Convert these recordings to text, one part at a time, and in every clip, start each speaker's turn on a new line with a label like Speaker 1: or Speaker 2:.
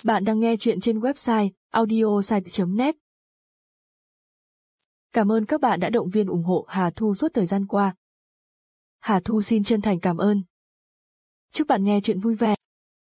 Speaker 1: Bạn đang nghe chuyện trên website audiosite.net. Cảm ơn các bạn đã động viên ủng hộ Hà Thu suốt thời gian qua. Hà Thu xin chân thành cảm ơn. Chúc bạn nghe chuyện vui vẻ.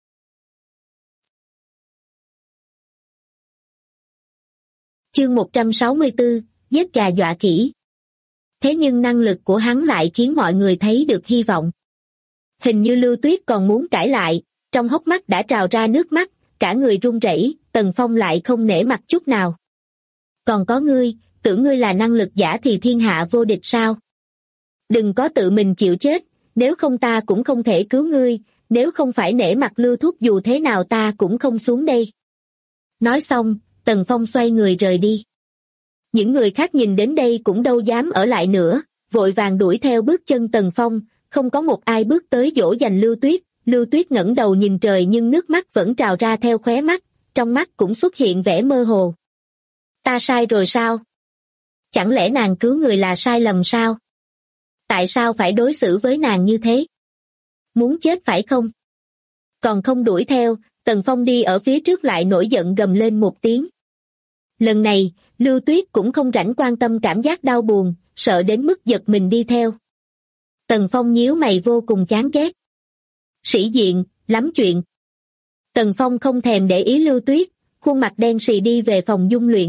Speaker 2: Chương 164, giết gà dọa khỉ. Thế nhưng năng lực của hắn lại khiến mọi người thấy được hy vọng. Hình như Lưu Tuyết còn muốn cãi lại, trong hốc mắt đã trào ra nước mắt, cả người run rẩy. Tần Phong lại không nể mặt chút nào. Còn có ngươi, tưởng ngươi là năng lực giả thì thiên hạ vô địch sao? Đừng có tự mình chịu chết, nếu không ta cũng không thể cứu ngươi, nếu không phải nể mặt Lưu Thúc dù thế nào ta cũng không xuống đây. Nói xong, Tần Phong xoay người rời đi. Những người khác nhìn đến đây cũng đâu dám ở lại nữa, vội vàng đuổi theo bước chân Tần Phong, không có một ai bước tới dỗ dành Lưu Tuyết. Lưu Tuyết ngẩng đầu nhìn trời nhưng nước mắt vẫn trào ra theo khóe mắt, trong mắt cũng xuất hiện vẻ mơ hồ. Ta sai rồi sao? Chẳng lẽ nàng cứu người là sai lầm sao? Tại sao phải đối xử với nàng như thế? Muốn chết phải không? Còn không đuổi theo, Tần Phong đi ở phía trước lại nổi giận gầm lên một tiếng. Lần này, Lưu Tuyết cũng không rảnh quan tâm cảm giác đau buồn, sợ đến mức giật mình đi theo. Tần Phong nhíu mày vô cùng chán ghét. Sĩ diện, lắm chuyện. Tần Phong không thèm để ý Lưu Tuyết, khuôn mặt đen sì đi về phòng dung luyện.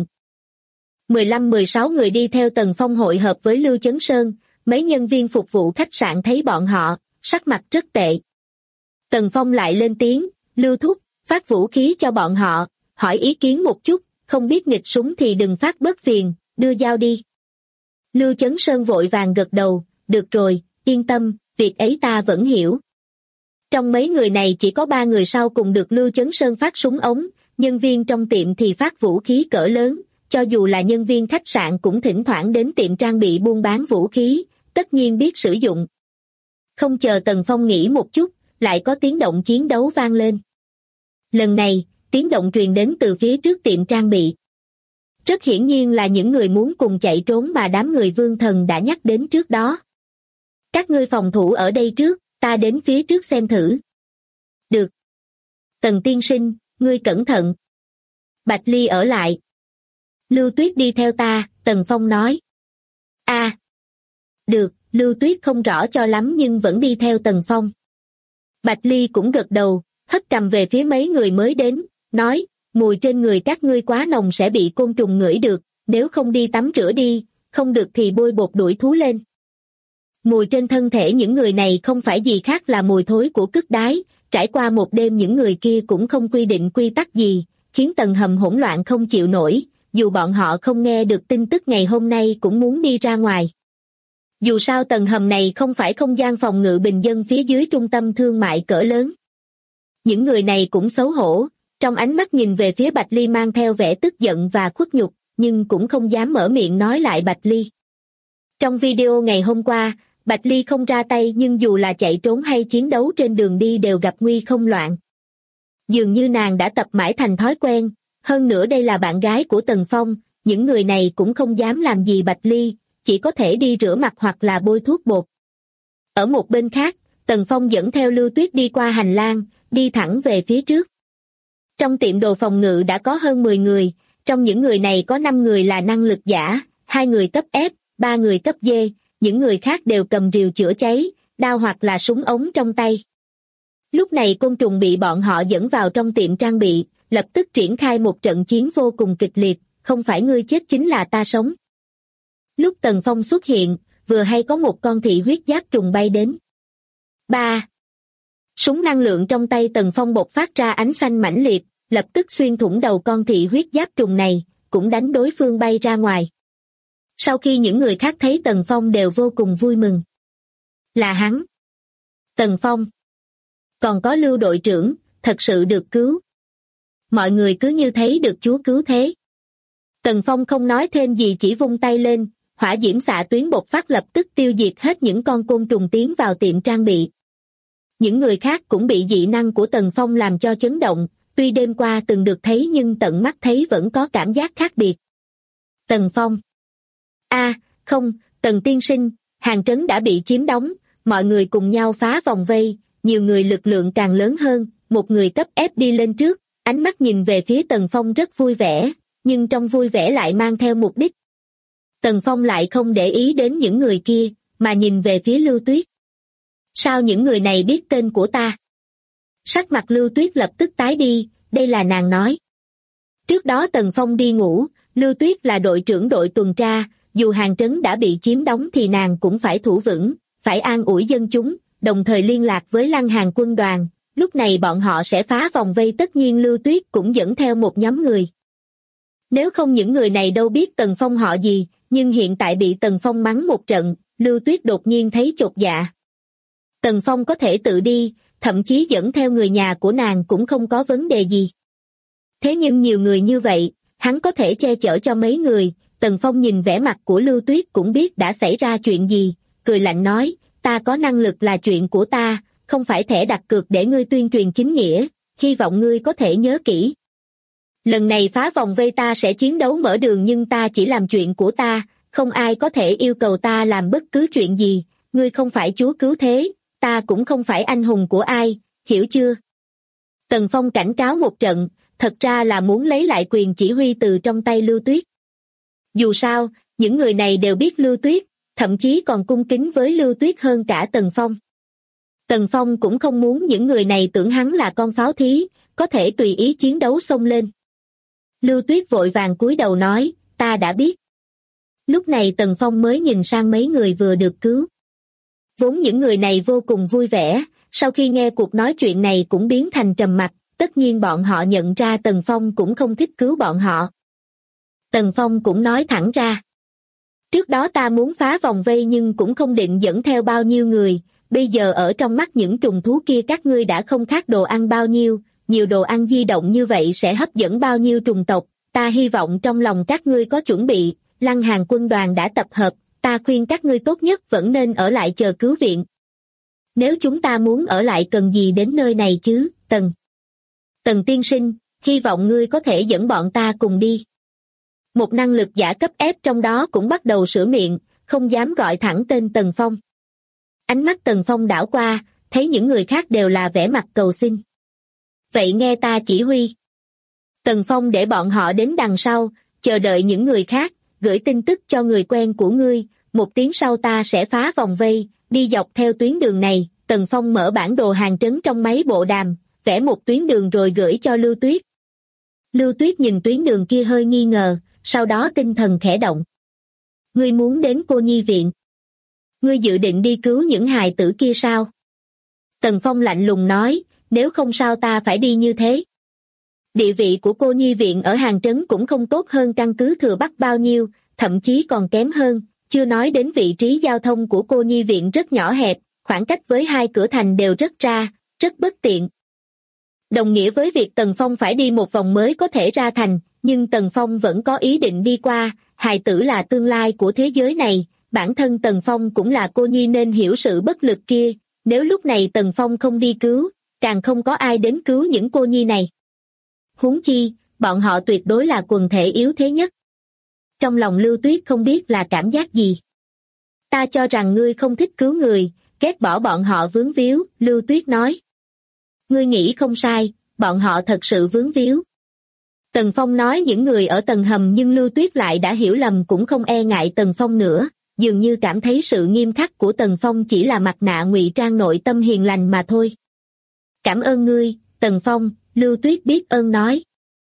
Speaker 2: 15-16 người đi theo Tần Phong hội hợp với Lưu Chấn Sơn, mấy nhân viên phục vụ khách sạn thấy bọn họ, sắc mặt rất tệ. Tần Phong lại lên tiếng, Lưu Thúc, phát vũ khí cho bọn họ, hỏi ý kiến một chút, không biết nghịch súng thì đừng phát bớt phiền, đưa dao đi. Lưu Chấn Sơn vội vàng gật đầu, được rồi, yên tâm, việc ấy ta vẫn hiểu. Trong mấy người này chỉ có 3 người sau cùng được Lưu Chấn Sơn phát súng ống, nhân viên trong tiệm thì phát vũ khí cỡ lớn, cho dù là nhân viên khách sạn cũng thỉnh thoảng đến tiệm trang bị buôn bán vũ khí, tất nhiên biết sử dụng. Không chờ Tần Phong nghĩ một chút, lại có tiếng động chiến đấu vang lên. Lần này, tiếng động truyền đến từ phía trước tiệm trang bị. Rất hiển nhiên là những người muốn cùng chạy trốn mà đám người Vương Thần đã nhắc đến trước đó. Các ngươi phòng thủ ở đây trước, ta đến phía trước xem thử. Được. Tần tiên sinh, ngươi cẩn thận. Bạch Ly ở lại. Lưu Tuyết đi theo ta, Tần Phong nói. Được, Lưu Tuyết không rõ cho lắm nhưng vẫn đi theo Tần Phong. Bạch Ly cũng gật đầu, hất cằm về phía mấy người mới đến, nói, mùi trên người các ngươi quá nồng sẽ bị côn trùng ngửi được, nếu không đi tắm rửa đi, không được thì bôi bột đuổi thú lên. Mùi trên thân thể những người này không phải gì khác là mùi thối của cứt đái, trải qua một đêm những người kia cũng không quy định quy tắc gì, khiến tầng hầm hỗn loạn không chịu nổi, dù bọn họ không nghe được tin tức ngày hôm nay cũng muốn đi ra ngoài. Dù sao tầng hầm này không phải không gian phòng ngự bình dân phía dưới trung tâm thương mại cỡ lớn. Những người này cũng xấu hổ, trong ánh mắt nhìn về phía Bạch Ly mang theo vẻ tức giận và khuất nhục, nhưng cũng không dám mở miệng nói lại Bạch Ly. Trong video ngày hôm qua, Bạch Ly không ra tay nhưng dù là chạy trốn hay chiến đấu trên đường đi đều gặp nguy không loạn. Dường như nàng đã tập mãi thành thói quen, hơn nữa đây là bạn gái của Tần Phong, những người này cũng không dám làm gì Bạch Ly, chỉ có thể đi rửa mặt hoặc là bôi thuốc bột. Ở một bên khác, Tần Phong dẫn theo Lưu Tuyết đi qua hành lang, đi thẳng về phía trước. Trong tiệm đồ phòng ngự đã có hơn 10 người, trong những người này có 5 người là năng lực giả, 2 người cấp F, 3 người cấp D, những người khác đều cầm rìu chữa cháy, đao hoặc là súng ống trong tay. Lúc này côn trùng bị bọn họ dẫn vào trong tiệm trang bị, lập tức triển khai một trận chiến vô cùng kịch liệt, không phải ngươi chết chính là ta sống. Lúc Tần Phong xuất hiện, vừa hay có một con thị huyết giáp trùng bay đến. 3. Súng năng lượng trong tay Tần Phong bộc phát ra ánh xanh mãnh liệt, lập tức xuyên thủng đầu con thị huyết giáp trùng này, cũng đánh đối phương bay ra ngoài. Sau khi những người khác thấy Tần Phong đều vô cùng vui mừng. Là hắn. Tần Phong. Còn có Lưu đội trưởng, thật sự được cứu. Mọi người cứ như thấy được Chúa cứu thế. Tần Phong không nói thêm gì chỉ vung tay lên, hỏa diễm xạ tuyến bộc phát lập tức tiêu diệt hết những con côn trùng tiến vào tiệm trang bị. Những người khác cũng bị dị năng của Tần Phong làm cho chấn động, tuy đêm qua từng được thấy nhưng tận mắt thấy vẫn có cảm giác khác biệt. Tần Phong. Không, Tần tiên sinh, hàng trấn đã bị chiếm đóng, mọi người cùng nhau phá vòng vây, nhiều người lực lượng càng lớn hơn, một người cấp F đi lên trước, Ánh mắt nhìn về phía Tần Phong rất vui vẻ, nhưng trong vui vẻ lại mang theo mục đích. Tần Phong lại không để ý đến những người kia, mà nhìn về phía Lưu Tuyết. Sao những người này biết tên của ta? Sắc mặt Lưu Tuyết lập tức tái đi, đây là nàng nói. Trước đó Tần Phong đi ngủ, Lưu Tuyết là đội trưởng đội tuần tra, dù hàng trấn đã bị chiếm đóng thì nàng cũng phải thủ vững, phải an ủi dân chúng, đồng thời liên lạc với Lăng Hàn quân đoàn. Lúc này bọn họ sẽ phá vòng vây, tất nhiên Lưu Tuyết cũng dẫn theo một nhóm người. Nếu không những người này đâu biết Tần Phong họ gì, nhưng hiện tại bị Tần Phong mắng một trận, Lưu Tuyết đột nhiên thấy chột dạ. Tần Phong có thể tự đi, thậm chí dẫn theo người nhà của nàng cũng không có vấn đề gì. Thế nhưng nhiều người như vậy, hắn có thể che chở cho mấy người. Tần Phong nhìn vẻ mặt của Lưu Tuyết cũng biết đã xảy ra chuyện gì, cười lạnh nói, ta có năng lực là chuyện của ta, không phải thẻ đặt cược để ngươi tuyên truyền chính nghĩa, hy vọng ngươi có thể nhớ kỹ. Lần này phá vòng vây ta sẽ chiến đấu mở đường, nhưng ta chỉ làm chuyện của ta, không ai có thể yêu cầu ta làm bất cứ chuyện gì, ngươi không phải chúa cứu thế, ta cũng không phải anh hùng của ai, hiểu chưa? Tần Phong cảnh cáo một trận, thật ra là muốn lấy lại quyền chỉ huy từ trong tay Lưu Tuyết. Dù sao, những người này đều biết Lưu Tuyết, thậm chí còn cung kính với Lưu Tuyết hơn cả Tần Phong. Tần Phong cũng không muốn những người này tưởng hắn là con pháo thí, có thể tùy ý chiến đấu xông lên. Lưu Tuyết vội vàng cúi đầu nói, ta đã biết. Lúc này Tần Phong mới nhìn sang mấy người vừa được cứu. Vốn những người này vô cùng vui vẻ, sau khi nghe cuộc nói chuyện này cũng biến thành trầm mặc, tất nhiên bọn họ nhận ra Tần Phong cũng không thích cứu bọn họ. Tần Phong cũng nói thẳng ra. Trước đó ta muốn phá vòng vây nhưng cũng không định dẫn theo bao nhiêu người, bây giờ ở trong mắt những trùng thú kia các ngươi đã không khác đồ ăn bao nhiêu, nhiều đồ ăn di động như vậy sẽ hấp dẫn bao nhiêu trùng tộc, ta hy vọng trong lòng các ngươi có chuẩn bị, Lăng Hàn quân đoàn đã tập hợp, ta khuyên các ngươi tốt nhất vẫn nên ở lại chờ cứu viện. Nếu chúng ta muốn ở lại cần gì đến nơi này chứ, Tần tiên sinh, hy vọng ngươi có thể dẫn bọn ta cùng đi. Một năng lực giả cấp ép trong đó cũng bắt đầu sửa miệng, không dám gọi thẳng tên Tần Phong. Ánh mắt Tần Phong đảo qua, thấy những người khác đều là vẻ mặt cầu xin. Vậy nghe ta chỉ huy. Tần Phong để bọn họ đến đằng sau, chờ đợi những người khác, gửi tin tức cho người quen của ngươi, 1 tiếng sau ta sẽ phá vòng vây, đi dọc theo tuyến đường này. Tần Phong mở bản đồ hàng trấn trong máy bộ đàm, vẽ một tuyến đường rồi gửi cho Lưu Tuyết. Lưu Tuyết nhìn tuyến đường kia hơi nghi ngờ, sau đó tinh thần khẽ động. Ngươi muốn đến cô nhi viện? Ngươi dự định đi cứu những hài tử kia sao? Tần Phong lạnh lùng nói, nếu không sao ta phải đi như thế. Địa vị của cô nhi viện ở hàng trấn cũng không tốt hơn căn cứ Thừa Bắc bao nhiêu, thậm chí còn kém hơn, chưa nói đến vị trí giao thông của cô nhi viện rất nhỏ hẹp, khoảng cách với 2 cửa thành đều rất bất tiện. Đồng nghĩa với việc Tần Phong phải đi một vòng mới có thể ra thành, nhưng Tần Phong vẫn có ý định đi qua, hài tử là tương lai của thế giới này, bản thân Tần Phong cũng là cô nhi nên hiểu sự bất lực kia, nếu lúc này Tần Phong không đi cứu, càng không có ai đến cứu những cô nhi này. Huống chi, bọn họ tuyệt đối là quần thể yếu thế nhất. Trong lòng Lưu Tuyết không biết là cảm giác gì. Ta cho rằng ngươi không thích cứu người, ghét bỏ bọn họ vướng víu, Lưu Tuyết nói. Ngươi nghĩ không sai, bọn họ thật sự vướng víu. Tần Phong nói những người ở tầng hầm, nhưng Lưu Tuyết lại đã hiểu lầm, cũng không e ngại Tần Phong nữa, dường như cảm thấy sự nghiêm khắc của Tần Phong chỉ là mặt nạ ngụy trang nội tâm hiền lành mà thôi. Cảm ơn ngươi, Tần Phong, Lưu Tuyết biết ơn nói.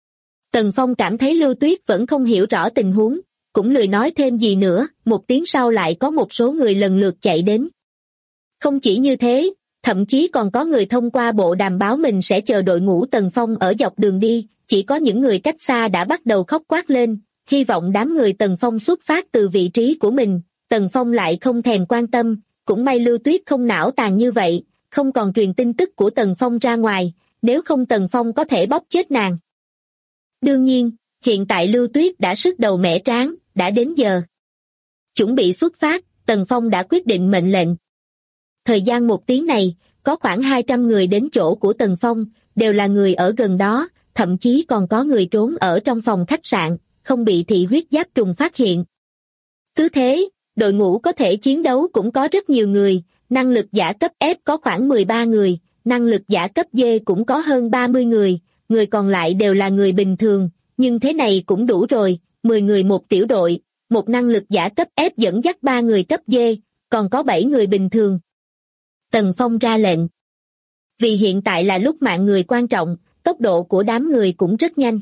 Speaker 2: Tần Phong cảm thấy Lưu Tuyết vẫn không hiểu rõ tình huống, cũng lười nói thêm gì nữa. 1 tiếng sau lại có một số người lần lượt chạy đến. Không chỉ như thế, thậm chí còn có người thông qua bộ đàm báo mình sẽ chờ đội ngũ Tần Phong ở dọc đường đi, chỉ có những người cách xa đã bắt đầu khóc quát lên, hy vọng đám người Tần Phong xuất phát từ vị trí của mình. Tần Phong lại không thèm quan tâm, cũng may Lưu Tuyết không não tàn như vậy, không còn truyền tin tức của Tần Phong ra ngoài, nếu không Tần Phong có thể bóp chết nàng. Đương nhiên, hiện tại Lưu Tuyết đã sức đầu mẻ trán, đã đến giờ. Chuẩn bị xuất phát, Tần Phong đã quyết định mệnh lệnh. Thời gian 1 tiếng này, có khoảng 200 người đến chỗ của Tần Phong, đều là người ở gần đó, thậm chí còn có người trốn ở trong phòng khách sạn, không bị thị huyết giáp trùng phát hiện. Cứ thế, đội ngũ có thể chiến đấu cũng có rất nhiều người, năng lực giả cấp F có khoảng 13 người, năng lực giả cấp D cũng có hơn 30 người, người còn lại đều là người bình thường, nhưng thế này cũng đủ rồi, 10 người một tiểu đội, một năng lực giả cấp F dẫn dắt 3 người cấp D, còn có 7 người bình thường. Tần Phong ra lệnh. Vì hiện tại là lúc mạng người quan trọng, tốc độ của đám người cũng rất nhanh.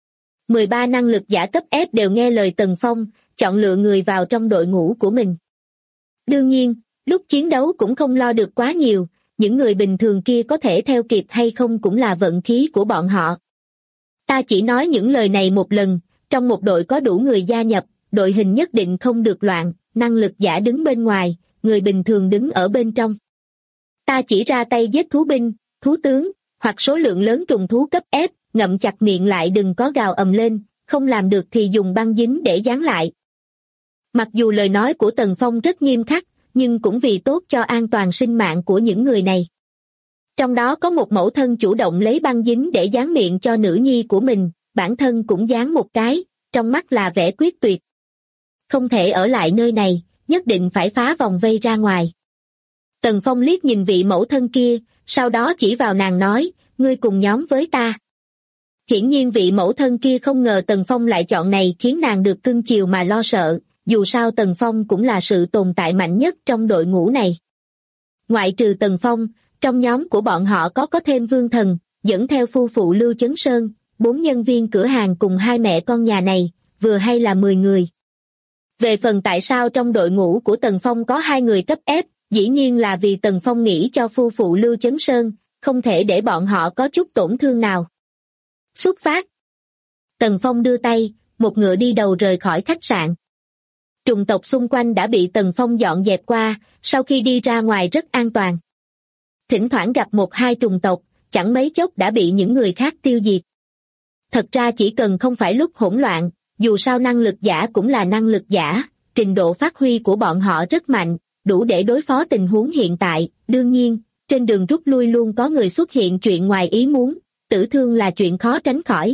Speaker 2: 13 năng lực giả cấp F đều nghe lời Tần Phong, chọn lựa người vào trong đội ngũ của mình. Đương nhiên, lúc chiến đấu cũng không lo được quá nhiều, những người bình thường kia có thể theo kịp hay không cũng là vận khí của bọn họ. Ta chỉ nói những lời này một lần, trong một đội có đủ người gia nhập, đội hình nhất định không được loạn, năng lực giả đứng bên ngoài, người bình thường đứng ở bên trong. Ta chỉ ra tay giết thú binh, thú tướng, hoặc số lượng lớn trùng thú cấp F, ngậm chặt miệng lại đừng có gào ầm lên, không làm được thì dùng băng dính để dán lại. Mặc dù lời nói của Tần Phong rất nghiêm khắc, nhưng cũng vì tốt cho an toàn sinh mạng của những người này. Trong đó có một mẫu thân chủ động lấy băng dính để dán miệng cho nữ nhi của mình, bản thân cũng dán một cái, trong mắt là vẻ quyết tuyệt. Không thể ở lại nơi này, nhất định phải phá vòng vây ra ngoài. Tần Phong liếc nhìn vị mẫu thân kia, sau đó chỉ vào nàng nói, ngươi cùng nhóm với ta. Hiển nhiên vị mẫu thân kia không ngờ Tần Phong lại chọn này khiến nàng được cưng chiều mà lo sợ, dù sao Tần Phong cũng là sự tồn tại mạnh nhất trong đội ngũ này. Ngoại trừ Tần Phong, trong nhóm của bọn họ có thêm Vương Thần, dẫn theo phu phụ Lưu Chấn Sơn, 4 nhân viên cửa hàng cùng 2 mẹ con nhà này, vừa hay là 10 người. Về phần tại sao trong đội ngũ của Tần Phong có 2 người cấp F, dĩ nhiên là vì Tần Phong nghĩ cho phu phụ Lưu Chấn Sơn, không thể để bọn họ có chút tổn thương nào. Xuất phát. Tần Phong đưa tay, một ngựa đi đầu rời khỏi khách sạn. Trùng tộc xung quanh đã bị Tần Phong dọn dẹp qua, sau khi đi ra ngoài rất an toàn. Thỉnh thoảng gặp 1-2 trùng tộc, chẳng mấy chốc đã bị những người khác tiêu diệt. Thật ra chỉ cần không phải lúc hỗn loạn, dù sao năng lực giả cũng là năng lực giả, trình độ phát huy của bọn họ rất mạnh, đủ để đối phó tình huống hiện tại. Đương nhiên, trên đường rút lui luôn có người xuất hiện chuyện ngoài ý muốn, tử thương là chuyện khó tránh khỏi.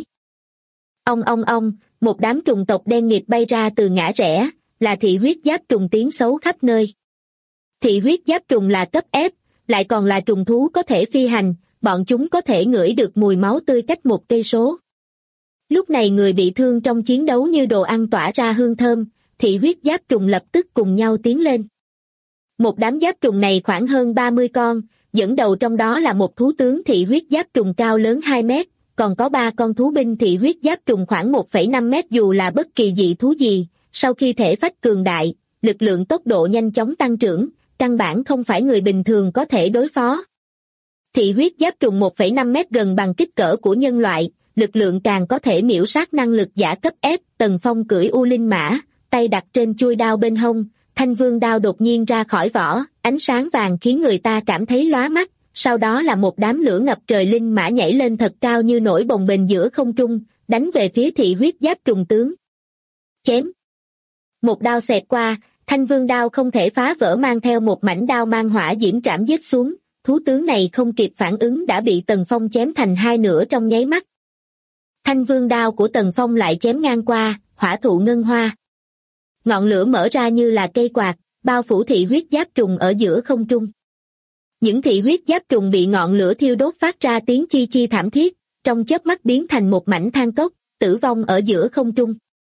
Speaker 2: Ông, một đám trùng tộc đen nghịt bay ra từ ngã rẽ, là thị huyết giáp trùng tiếng xấu khắp nơi. Thị huyết giáp trùng là cấp F, lại còn là trùng thú có thể phi hành, bọn chúng có thể ngửi được mùi máu tươi cách 1 cây số. Lúc này người bị thương trong chiến đấu như đồ ăn tỏa ra hương thơm, thị huyết giáp trùng lập tức cùng nhau tiến lên. Một đám giáp trùng này khoảng hơn 30 con, dẫn đầu trong đó là một thú tướng thị huyết giáp trùng cao lớn 2 mét, còn có 3 con thú binh thị huyết giáp trùng khoảng 1,5 mét. Dù là bất kỳ dị thú gì, sau khi thể phách cường đại, lực lượng tốc độ nhanh chóng tăng trưởng, căn bản không phải người bình thường có thể đối phó. Thị huyết giáp trùng 1,5 mét gần bằng kích cỡ của nhân loại, lực lượng càng có thể miễu sát năng lực giả cấp F. Tần Phong cưỡi U Linh Mã, tay đặt trên chuôi đao bên hông, thanh vương đao đột nhiên ra khỏi vỏ, ánh sáng vàng khiến người ta cảm thấy lóa mắt, sau đó là một đám lửa ngập trời linh mã nhảy lên thật cao như nổi bồng bềnh giữa không trung, đánh về phía thị huyết giáp trùng tướng. Chém. Một đao xẹt qua, thanh vương đao không thể phá vỡ mang theo một mảnh đao mang hỏa diễm trảm giết xuống, thú tướng này không kịp phản ứng đã bị Tần Phong chém thành 2 nửa trong nháy mắt. Thanh vương đao của Tần Phong lại chém ngang qua, hỏa thụ ngân hoa. Ngọn lửa mở ra như là cây quạt, bao phủ thị huyết giáp trùng ở giữa không trung. Những thị huyết giáp trùng bị ngọn lửa thiêu đốt phát ra tiếng chi chi thảm thiết, trong chớp mắt biến thành một mảnh than cốc, tử vong ở giữa không trung.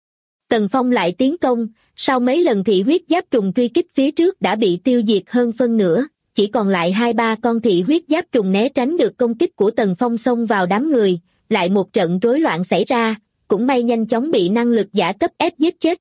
Speaker 2: Tần Phong lại tiến công, sau mấy lần thị huyết giáp trùng truy kích phía trước đã bị tiêu diệt hơn phân nửa, chỉ còn lại 2-3 con thị huyết giáp trùng né tránh được công kích của Tần Phong xông vào đám người, lại một trận rối loạn xảy ra, cũng may nhanh chóng bị năng lực giả cấp F giết chết.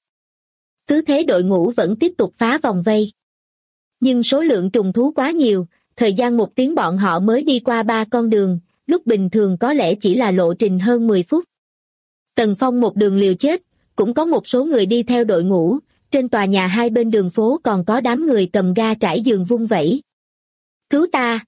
Speaker 2: Cứ thế đội ngũ vẫn tiếp tục phá vòng vây. Nhưng số lượng trùng thú quá nhiều, thời gian 1 tiếng bọn họ mới đi qua 3 con đường, lúc bình thường có lẽ chỉ là lộ trình hơn 10 phút. Tần Phong một đường liều chết, cũng có một số người đi theo đội ngũ, trên tòa nhà hai bên đường phố còn có đám người cầm ga trải giường vung vẩy. Cứu ta!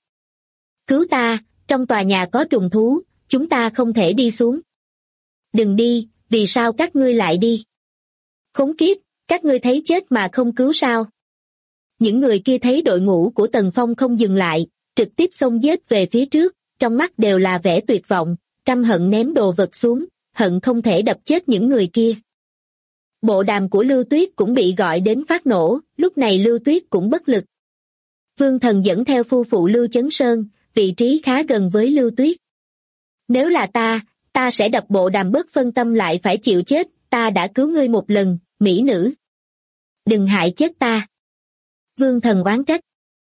Speaker 2: Cứu ta! Trong tòa nhà có trùng thú, chúng ta không thể đi xuống. Đừng đi, vì sao các ngươi lại đi? Khốn kiếp, các ngươi thấy chết mà không cứu sao? Những người kia thấy đội ngũ của Tần Phong không dừng lại, trực tiếp xông giết về phía trước, trong mắt đều là vẻ tuyệt vọng, căm hận ném đồ vật xuống, hận không thể đập chết những người kia. Bộ đàm của Lưu Tuyết cũng bị gọi đến phát nổ, lúc này Lưu Tuyết cũng bất lực. Vương Thần dẫn theo phu phụ Lưu Chấn Sơn, vị trí khá gần với Lưu Tuyết. Nếu là ta sẽ đập bộ đàm bớt phân tâm lại phải chịu chết, ta đã cứu ngươi một lần, mỹ nữ. Đừng hại chết ta. Vương Thần oán trách.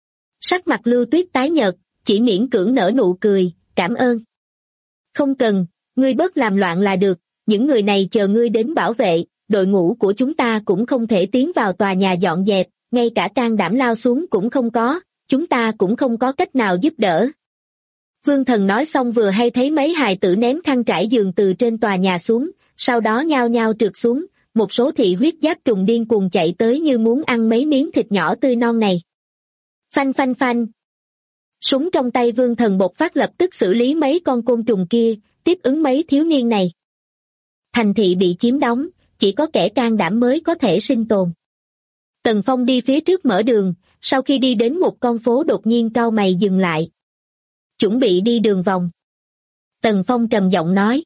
Speaker 2: Sắc mặt Lưu Tuyết tái nhợt, chỉ miễn cưỡng nở nụ cười, cảm ơn. Không cần, ngươi bớt làm loạn là được, những người này chờ ngươi đến bảo vệ, đội ngũ của chúng ta cũng không thể tiến vào tòa nhà dọn dẹp, ngay cả can đảm lao xuống cũng không có, chúng ta cũng không có cách nào giúp đỡ. Vương Thần nói xong vừa hay thấy mấy hài tử ném khăn trải giường từ trên tòa nhà xuống, sau đó nhao nhao trượt xuống, một số thị huyết giáp trùng điên cuồng chạy tới như muốn ăn mấy miếng thịt nhỏ tươi non này. Phanh phanh phanh. Súng trong tay Vương Thần bộc phát lập tức xử lý mấy con côn trùng kia, tiếp ứng mấy thiếu niên này. Thành thị bị chiếm đóng, chỉ có kẻ can đảm mới có thể sinh tồn. Tần Phong đi phía trước mở đường, sau khi đi đến một con phố đột nhiên cau mày dừng lại. Chuẩn bị đi đường vòng. Tần Phong trầm giọng nói.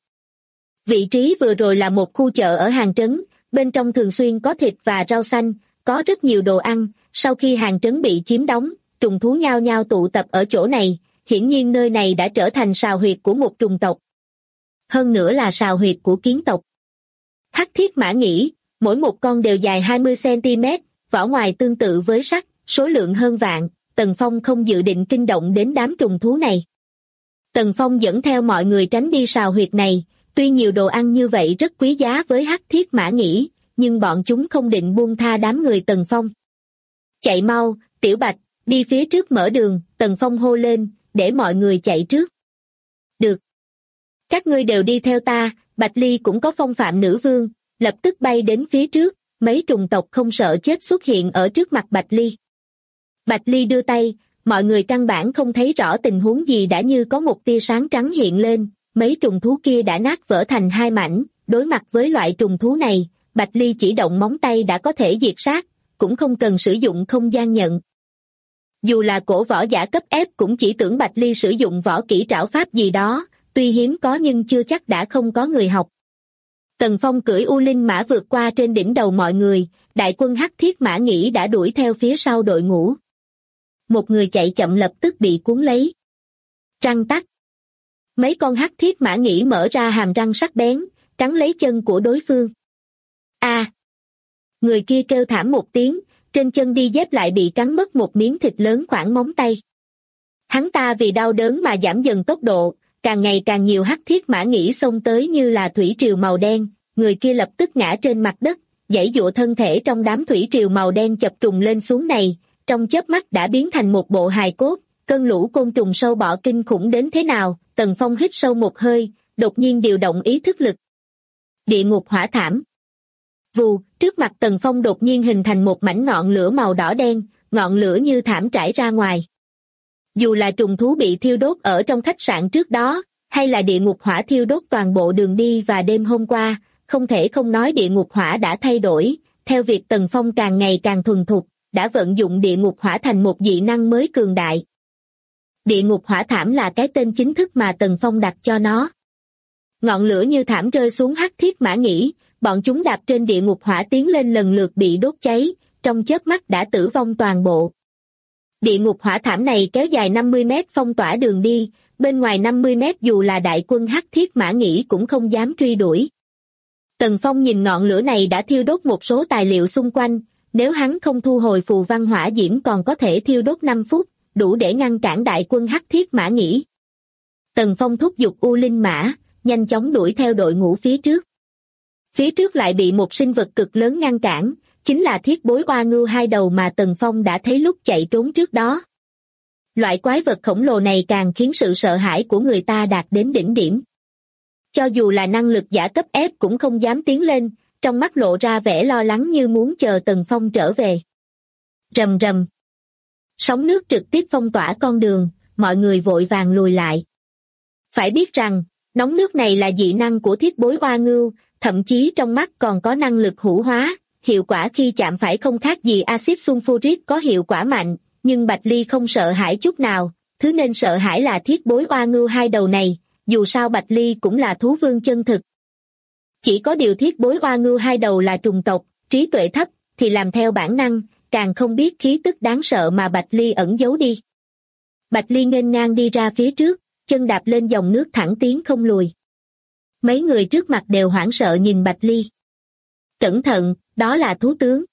Speaker 2: Vị trí vừa rồi là một khu chợ ở hàng trấn, bên trong thường xuyên có thịt và rau xanh, có rất nhiều đồ ăn, sau khi hàng trấn bị chiếm đóng, trùng thú nhao nhao tụ tập ở chỗ này, hiển nhiên nơi này đã trở thành sào huyệt của một trùng tộc. Hơn nữa là sào huyệt của kiến tộc. Hắc thiết mã nhĩ, mỗi một con đều dài 20 cm, vỏ ngoài tương tự với sắt, số lượng hơn vạn, Tần Phong không dự định kinh động đến đám trùng thú này. Tần Phong dẫn theo mọi người tránh đi sào huyệt này, tuy nhiều đồ ăn như vậy rất quý giá với hắc thiết mã nhĩ, nhưng bọn chúng không định buông tha đám người Tần Phong. Chạy mau, Tiểu Bạch, đi phía trước mở đường, Tần Phong hô lên, để mọi người chạy trước. Được. Các ngươi đều đi theo ta, Bạch Ly cũng có phong phạm nữ vương, lập tức bay đến phía trước, mấy trùng tộc không sợ chết xuất hiện ở trước mặt Bạch Ly. Bạch Ly đưa tay, mọi người căn bản không thấy rõ tình huống gì đã như có một tia sáng trắng hiện lên, mấy trùng thú kia đã nát vỡ thành hai mảnh, đối mặt với loại trùng thú này, Bạch Ly chỉ động móng tay đã có thể diệt sát, cũng không cần sử dụng không gian nhận. Dù là cổ võ giả cấp ép cũng chỉ tưởng Bạch Ly sử dụng võ kỹ trảo pháp gì đó, tuy hiếm có nhưng chưa chắc đã không có người học. Tần Phong cưỡi U Linh mã vượt qua trên đỉnh đầu mọi người, đại quân hắc thiết mã nhĩ đã đuổi theo phía sau đội ngũ. Một người chạy chậm lập tức bị cuốn lấy. Răng tắc. Mấy con hắc thiết mã nhĩ mở ra hàm răng sắc bén, cắn lấy chân của đối phương. A! Người kia kêu thảm một tiếng, trên chân đi dép lại bị cắn mất một miếng thịt lớn khoảng móng tay. Hắn ta vì đau đớn mà giảm dần tốc độ, càng ngày càng nhiều hắc thiết mã nhĩ xông tới như là thủy triều màu đen, người kia lập tức ngã trên mặt đất, giãy giụa thân thể trong đám thủy triều màu đen chập trùng lên xuống này, trong chớp mắt đã biến thành một bộ hài cốt, cơn lũ côn trùng sâu bọ kinh khủng đến thế nào, Tần Phong hít sâu một hơi, đột nhiên điều động ý thức lực. Địa ngục hỏa thảm. Vù, trước mặt Tần Phong đột nhiên hình thành một mảnh ngọn lửa màu đỏ đen, ngọn lửa như thảm trải ra ngoài. Dù là trùng thú bị thiêu đốt ở trong khách sạn trước đó, hay là địa ngục hỏa thiêu đốt toàn bộ đường đi và đêm hôm qua, không thể không nói địa ngục hỏa đã thay đổi, theo việc Tần Phong càng ngày càng thuần thục, đã vận dụng địa ngục hỏa thành một dị năng mới cường đại. Địa ngục hỏa thảm là cái tên chính thức mà Tần Phong đặt cho nó. Ngọn lửa như thảm rơi xuống hắc thiết mã nhĩ, bọn chúng đạp trên địa ngục hỏa tiến lên lần lượt bị đốt cháy, trong chớp mắt đã tử vong toàn bộ. Địa ngục hỏa thảm này kéo dài 50 mét phong tỏa đường đi, bên ngoài 50 mét dù là đại quân hắc thiết mã nhĩ cũng không dám truy đuổi. Tần Phong nhìn ngọn lửa này đã thiêu đốt một số tài liệu xung quanh, nếu hắn không thu hồi phù văn hỏa diễm còn có thể thiêu đốt 5 phút, đủ để ngăn cản đại quân hắc thiết mã nhĩ. Tần Phong thúc giục U Linh mã, nhanh chóng đuổi theo đội ngũ phía trước. Phía trước lại bị một sinh vật cực lớn ngăn cản, chính là thiết bối oa ngưu hai đầu mà Tần Phong đã thấy lúc chạy trốn trước đó. Loại quái vật khổng lồ này càng khiến sự sợ hãi của người ta đạt đến đỉnh điểm. Cho dù là năng lực giả cấp ép cũng không dám tiến lên, trong mắt lộ ra vẻ lo lắng như muốn chờ Tần Phong trở về. Rầm rầm. Sóng nước trực tiếp phong tỏa con đường, mọi người vội vàng lùi lại. Phải biết rằng, nóng nước này là dị năng của thiết bối oa ngưu, thậm chí trong mắt còn có năng lực hữu hóa, hiệu quả khi chạm phải không khác gì axit sulfuric có hiệu quả mạnh, nhưng Bạch Ly không sợ hãi chút nào, thứ nên sợ hãi là thiết bối oa ngưu hai đầu này, dù sao Bạch Ly cũng là thú vương chân thực. Chỉ có điều thiết bối oa ngưu hai đầu là trùng tộc, trí tuệ thấp, thì làm theo bản năng, càng không biết khí tức đáng sợ mà Bạch Ly ẩn giấu đi. Bạch Ly nghênh ngang đi ra phía trước, chân đạp lên dòng nước thẳng tiến không lùi. Mấy người trước mặt đều hoảng sợ nhìn Bạch Ly. Cẩn thận, đó là thú tướng.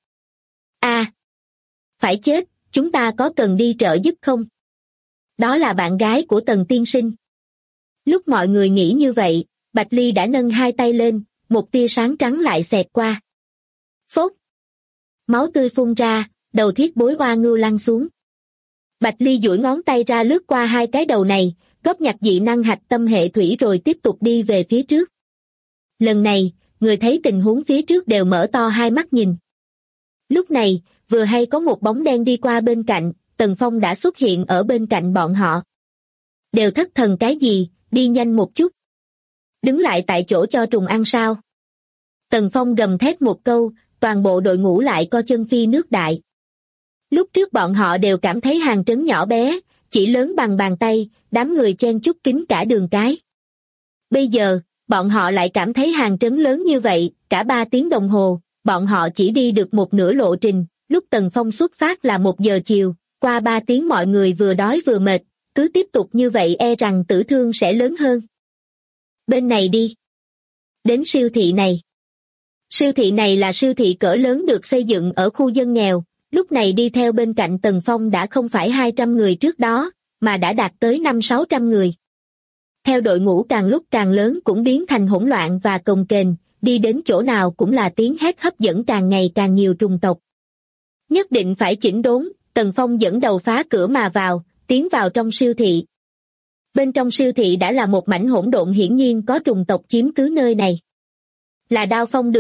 Speaker 2: A, phải chết, chúng ta có cần đi trợ giúp không? Đó là bạn gái của Tần tiên sinh. Lúc mọi người nghĩ như vậy, Bạch Ly đã nâng hai tay lên, một tia sáng trắng lại xẹt qua. Phốt! Máu tươi phun ra, đầu thiết bối oa ngưu lăn xuống. Bạch Ly duỗi ngón tay ra lướt qua hai cái đầu này, góp nhặt dị năng hạch tâm hệ thủy rồi tiếp tục đi về phía trước. Lần này, người thấy tình huống phía trước đều mở to hai mắt nhìn. Lúc này, vừa hay có một bóng đen đi qua bên cạnh, Tần Phong đã xuất hiện ở bên cạnh bọn họ. Đều thất thần cái gì, đi nhanh một chút. Đứng lại tại chỗ cho trùng ăn sao? Tần Phong gầm thét một câu, toàn bộ đội ngũ lại co chân phi nước đại. Lúc trước bọn họ đều cảm thấy hàng trấn nhỏ bé, chỉ lớn bằng bàn tay, đám người chen chúc kín cả đường cái. Bây giờ, bọn họ lại cảm thấy hàng trấn lớn như vậy, cả 3 tiếng đồng hồ, bọn họ chỉ đi được một nửa lộ trình, lúc Tần Phong xuất phát là 1 giờ chiều, qua 3 tiếng mọi người vừa đói vừa mệt, cứ tiếp tục như vậy e rằng tử thương sẽ lớn hơn. Bên này đi. Đến siêu thị này. Siêu thị này là siêu thị cỡ lớn được xây dựng ở khu dân nghèo, lúc này đi theo bên cạnh Tần Phong đã không phải 200 người trước đó, mà đã đạt tới 500-600 người. Theo đội ngũ càng lúc càng lớn cũng biến thành hỗn loạn và cồng kềnh, đi đến chỗ nào cũng là tiếng hét hấp dẫn càng ngày càng nhiều trùng tộc. Nhất định phải chỉnh đốn, Tần Phong dẫn đầu phá cửa mà vào, tiến vào trong siêu thị. Bên trong siêu thị đã là một mảnh hỗn độn, hiển nhiên có trùng tộc chiếm cứ nơi này. Là Đao Phong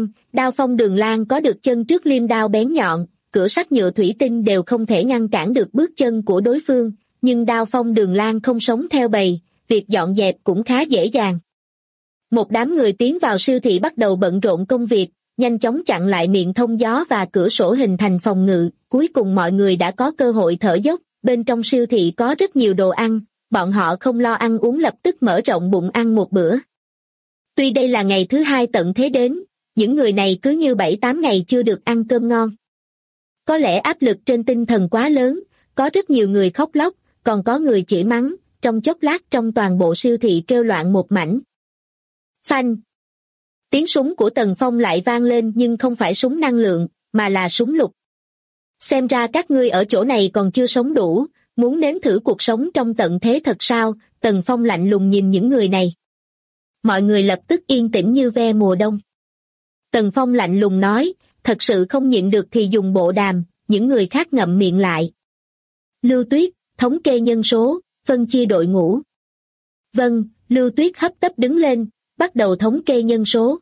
Speaker 2: Đường Lang có được chân trước liêm đao bén nhọn, cửa sắt nhựa thủy tinh đều không thể ngăn cản được bước chân của đối phương, nhưng Đao Phong Đường Lang không sống theo bầy, việc dọn dẹp cũng khá dễ dàng. Một đám người tiến vào siêu thị bắt đầu bận rộn công việc, nhanh chóng chặn lại miệng thông gió và cửa sổ hình thành phòng ngự, cuối cùng mọi người đã có cơ hội thở dốc, bên trong siêu thị có rất nhiều đồ ăn, bọn họ không lo ăn uống lập tức mở rộng bụng ăn một bữa. Tuy đây là ngày thứ 2 tận thế đến, những người này cứ như 7-8 ngày chưa được ăn cơm ngon. Có lẽ áp lực trên tinh thần quá lớn, có rất nhiều người khóc lóc, còn có người chửi mắng, trong chốc lát trong toàn bộ siêu thị kêu loạn một mảnh. Phanh! Tiếng súng của Tần Phong lại vang lên nhưng không phải súng năng lượng, mà là súng lục. Xem ra các ngươi ở chỗ này còn chưa sống đủ, muốn nếm thử cuộc sống trong tận thế thật sao? Tần Phong lạnh lùng nhìn những người này. Mọi người lập tức yên tĩnh như ve mùa đông. Tần Phong lạnh lùng nói, thật sự không nhịn được thì dùng bộ đàm, những người khác ngậm miệng lại. Lưu Tuyết, thống kê nhân số, phân chia đội ngũ. Vâng, Lưu Tuyết hấp tấp đứng lên, bắt đầu thống kê nhân số.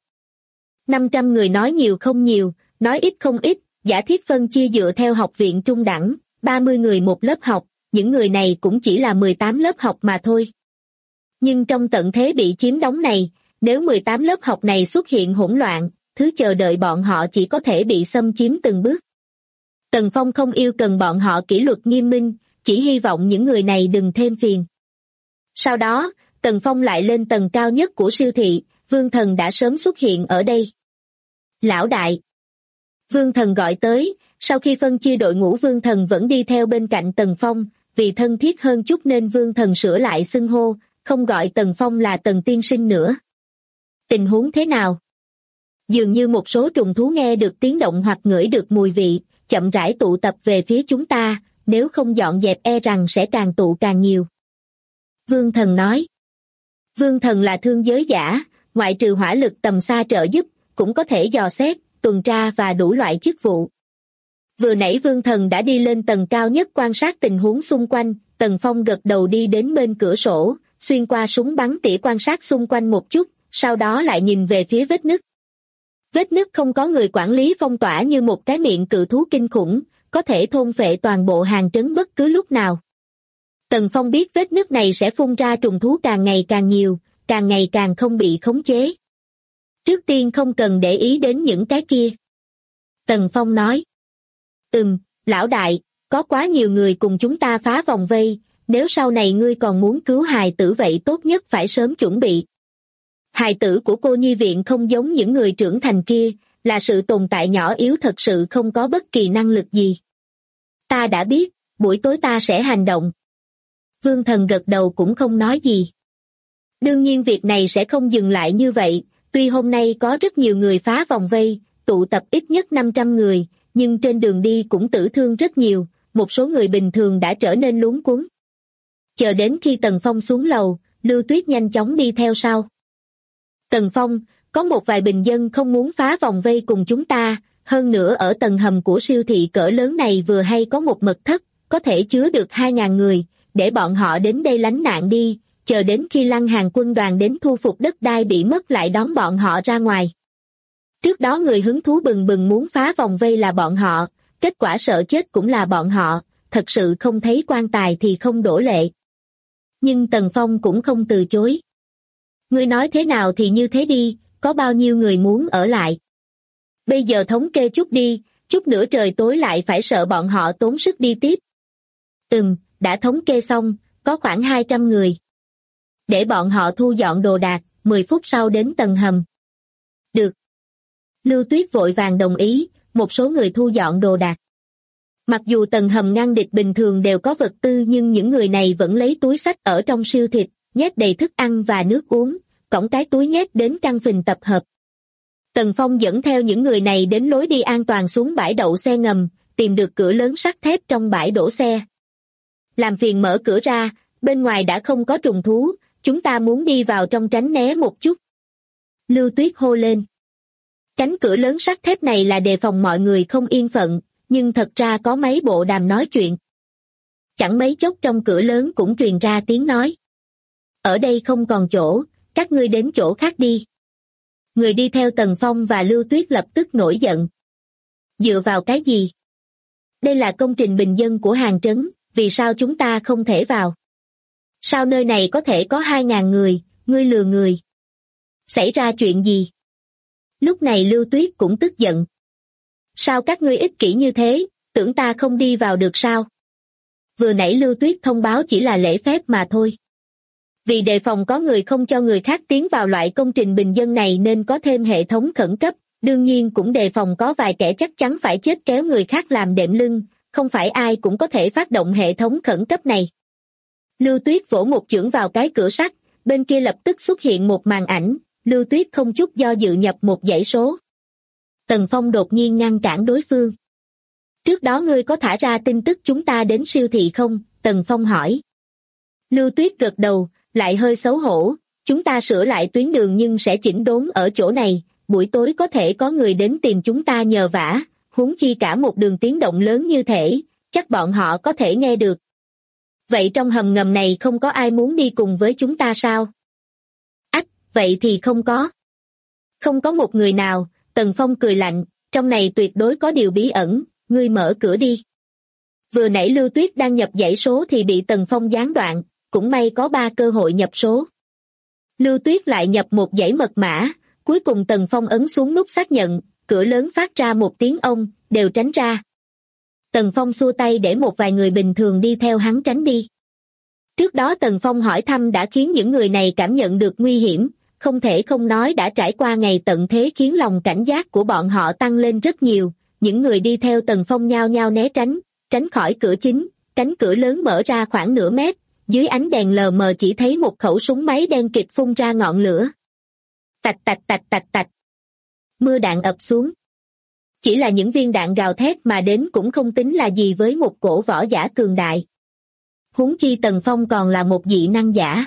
Speaker 2: 500 người nói nhiều không nhiều, nói ít không ít, giả thiết phân chia dựa theo học viện trung đẳng, 30 người một lớp học, những người này cũng chỉ là 18 lớp học mà thôi. Nhưng trong tận thế bị chiếm đóng này, nếu 18 lớp học này xuất hiện hỗn loạn, thứ chờ đợi bọn họ chỉ có thể bị xâm chiếm từng bước. Tần Phong không yêu cần bọn họ kỷ luật nghiêm minh, chỉ hy vọng những người này đừng thêm phiền. Sau đó, Tần Phong lại lên tầng cao nhất của siêu thị, Vương Thần đã sớm xuất hiện ở đây. Lão đại! Vương Thần gọi tới, sau khi phân chia đội ngũ Vương Thần vẫn đi theo bên cạnh Tần Phong, vì thân thiết hơn chút nên Vương Thần sửa lại xưng hô, không gọi Tần Phong là Tần tiên sinh nữa. Tình huống thế nào? Dường như một số trùng thú nghe được tiếng động hoặc ngửi được mùi vị, chậm rãi tụ tập về phía chúng ta, nếu không dọn dẹp e rằng sẽ càng tụ càng nhiều. Vương Thần nói. Vương Thần là thương giới giả, ngoại trừ hỏa lực tầm xa trợ giúp, cũng có thể dò xét, tuần tra và đủ loại chức vụ. Vừa nãy Vương Thần đã đi lên tầng cao nhất quan sát tình huống xung quanh, Tần Phong gật đầu đi đến bên cửa sổ, xuyên qua súng bắn tỉa quan sát xung quanh một chút, sau đó lại nhìn về phía vết nứt. Vết nứt không có người quản lý phong tỏa như một cái miệng cự thú kinh khủng, có thể thôn phệ toàn bộ hàng trấn bất cứ lúc nào. Tần Phong biết vết nứt này sẽ phun ra trùng thú càng ngày càng nhiều, càng ngày càng không bị khống chế. Trước tiên không cần để ý đến những cái kia. Tần Phong nói. Lão đại, có quá nhiều người cùng chúng ta phá vòng vây, nếu sau này ngươi còn muốn cứu hài tử vậy tốt nhất phải sớm chuẩn bị. Hài tử của cô nhi viện không giống những người trưởng thành kia, là sự tồn tại nhỏ yếu thật sự không có bất kỳ năng lực gì. Ta đã biết, buổi tối ta sẽ hành động. Vương Thần gật đầu cũng không nói gì. Đương nhiên việc này sẽ không dừng lại như vậy, tuy hôm nay có rất nhiều người phá vòng vây, tụ tập ít nhất 500 người, nhưng trên đường đi cũng tử thương rất nhiều, một số người bình thường đã trở nên luống cuống. Chờ đến khi Tần Phong xuống lầu, Lưu Tuyết nhanh chóng đi theo sau. Tần Phong, có một vài bình dân không muốn phá vòng vây cùng chúng ta, hơn nữa ở tầng hầm của siêu thị cỡ lớn này vừa hay có một mật thất, có thể chứa được 2.000 người, để bọn họ đến đây lánh nạn đi, chờ đến khi Lăng Hàn quân đoàn đến thu phục đất đai bị mất lại đón bọn họ ra ngoài. Trước đó người hứng thú bừng bừng muốn phá vòng vây là bọn họ, kết quả sợ chết cũng là bọn họ, thật sự không thấy quan tài thì không đổ lệ. Nhưng Tần Phong cũng không từ chối. Ngươi nói thế nào thì như thế đi, có bao nhiêu người muốn ở lại? Bây giờ thống kê chút đi, chút nữa trời tối lại phải sợ bọn họ tốn sức đi tiếp. Đã thống kê xong, có khoảng 200 người. Để bọn họ thu dọn đồ đạc, 10 phút sau đến tầng hầm. Được. Lưu Tuyết vội vàng đồng ý, một số người thu dọn đồ đạc. Mặc dù tầng hầm ngăn địch bình thường đều có vật tư nhưng những người này vẫn lấy túi xách ở trong siêu thịt, nhét đầy thức ăn và nước uống, cõng cái túi nhét đến căn phình tập hợp. Tần Phong dẫn theo những người này đến lối đi an toàn xuống bãi đậu xe ngầm, tìm được cửa lớn sắt thép trong bãi đổ xe. Làm phiền mở cửa ra, bên ngoài đã không có trùng thú, chúng ta muốn đi vào trong tránh né một chút. Lưu Tuyết hô lên. Cánh cửa lớn sắt thép này là đề phòng mọi người không yên phận, nhưng thật ra có mấy bộ đàm nói chuyện. Chẳng mấy chốc trong cửa lớn cũng truyền ra tiếng nói. Ở đây không còn chỗ, các ngươi đến chỗ khác đi. Người đi theo Tần Phong và Lưu Tuyết lập tức nổi giận. Dựa vào cái gì? Đây là công trình bình dân của Hàn Trấn, vì sao chúng ta không thể vào? Sao nơi này có thể có 2.000 người, ngươi lừa người? Xảy ra chuyện gì? Lúc này Lưu Tuyết cũng tức giận. Sao các ngươi ích kỷ như thế, tưởng ta không đi vào được sao? Vừa nãy Lưu Tuyết thông báo chỉ là lễ phép mà thôi. Vì đề phòng có người không cho người khác tiến vào loại công trình bình dân này nên có thêm hệ thống khẩn cấp, đương nhiên cũng đề phòng có vài kẻ chắc chắn phải chết kéo người khác làm đệm lưng, không phải ai cũng có thể phát động hệ thống khẩn cấp này. Lưu Tuyết vỗ một chưởng vào cái cửa sắt, bên kia lập tức xuất hiện một màn ảnh, Lưu Tuyết không chút do dự nhập một dãy số. Tần Phong đột nhiên ngăn cản đối phương. Trước đó ngươi có thả ra tin tức chúng ta đến siêu thị không? Tần Phong hỏi. Lưu Tuyết gật đầu, lại hơi xấu hổ, chúng ta sửa lại tuyến đường nhưng sẽ chỉnh đốn ở chỗ này, buổi tối có thể có người đến tìm chúng ta nhờ vả, huống chi cả một đường tiếng động lớn như thể, chắc bọn họ có thể nghe được. Vậy trong hầm ngầm này không có ai muốn đi cùng với chúng ta sao? Ách, vậy thì không có. Không có một người nào, Tần Phong cười lạnh, trong này tuyệt đối có điều bí ẩn, ngươi mở cửa đi. Vừa nãy Lưu Tuyết đang nhập dãy số thì bị Tần Phong gián đoạn, cũng may có 3 cơ hội nhập số. Lưu Tuyết lại nhập một dãy mật mã, cuối cùng Tần Phong ấn xuống nút xác nhận, cửa lớn phát ra một tiếng ông, đều tránh ra. Tần Phong xua tay để một vài người bình thường đi theo hắn tránh đi. Trước đó Tần Phong hỏi thăm đã khiến những người này cảm nhận được nguy hiểm, không thể không nói đã trải qua ngày tận thế khiến lòng cảnh giác của bọn họ tăng lên rất nhiều, những người đi theo Tần Phong nhao nhao né tránh khỏi cửa chính, cánh cửa lớn mở ra khoảng nửa mét, dưới ánh đèn lờ mờ chỉ thấy một khẩu súng máy đen kịt phun ra ngọn lửa. Tạch tạch tạch tạch tạch. Mưa đạn ập xuống. Chỉ là những viên đạn gào thét mà đến cũng không tính là gì với một cổ võ giả cường đại. Huống chi Tần Phong còn là một dị năng giả.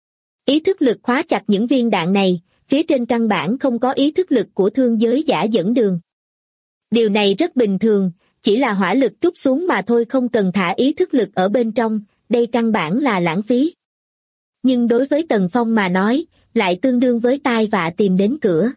Speaker 2: Ý thức lực khóa chặt những viên đạn này, phía trên căn bản không có ý thức lực của thương giới giả dẫn đường. Điều này rất bình thường, chỉ là hỏa lực trút xuống mà thôi, không cần thả ý thức lực ở bên trong, đây căn bản là lãng phí. Nhưng đối với Tần Phong mà nói, lại tương đương với tai vạ tìm đến cửa.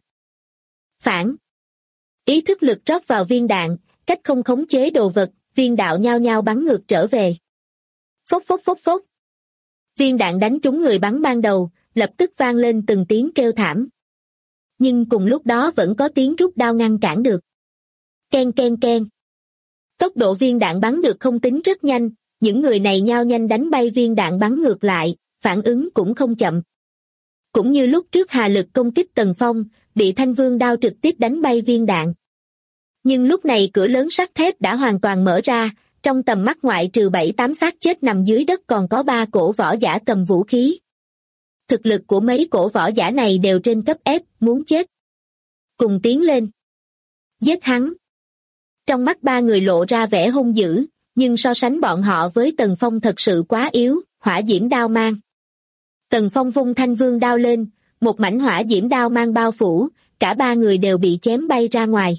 Speaker 2: Phản. Ý thức lực rót vào viên đạn, cách không khống chế đồ vật, viên đạo nhao nhao bắn ngược trở về. Phốc phốc phốc phốc. Viên đạn đánh trúng người bắn ban đầu, lập tức vang lên từng tiếng kêu thảm. Nhưng cùng lúc đó vẫn có tiếng rút đao ngăn cản được. Ken ken ken. Tốc độ viên đạn bắn được không tính rất nhanh, những người này nhao nhanh đánh bay viên đạn bắn ngược lại, phản ứng cũng không chậm. Cũng như lúc trước Hà Lực công kích Tần Phong, bị Thanh Vương đao trực tiếp đánh bay viên đạn. Nhưng lúc này cửa lớn sắt thép đã hoàn toàn mở ra, Trong tầm mắt ngoại trừ 7-8 xác chết nằm dưới đất còn có 3 cổ võ giả cầm vũ khí. Thực lực của mấy cổ võ giả này đều trên cấp ép, muốn chết. Cùng tiến lên. Giết hắn. Trong mắt 3 người lộ ra vẻ hung dữ, nhưng so sánh bọn họ với Tần Phong thật sự quá yếu, hỏa diễm đao mang. Tần Phong vung thanh vương đao lên, một mảnh hỏa diễm đao mang bao phủ, cả 3 người đều bị chém bay ra ngoài.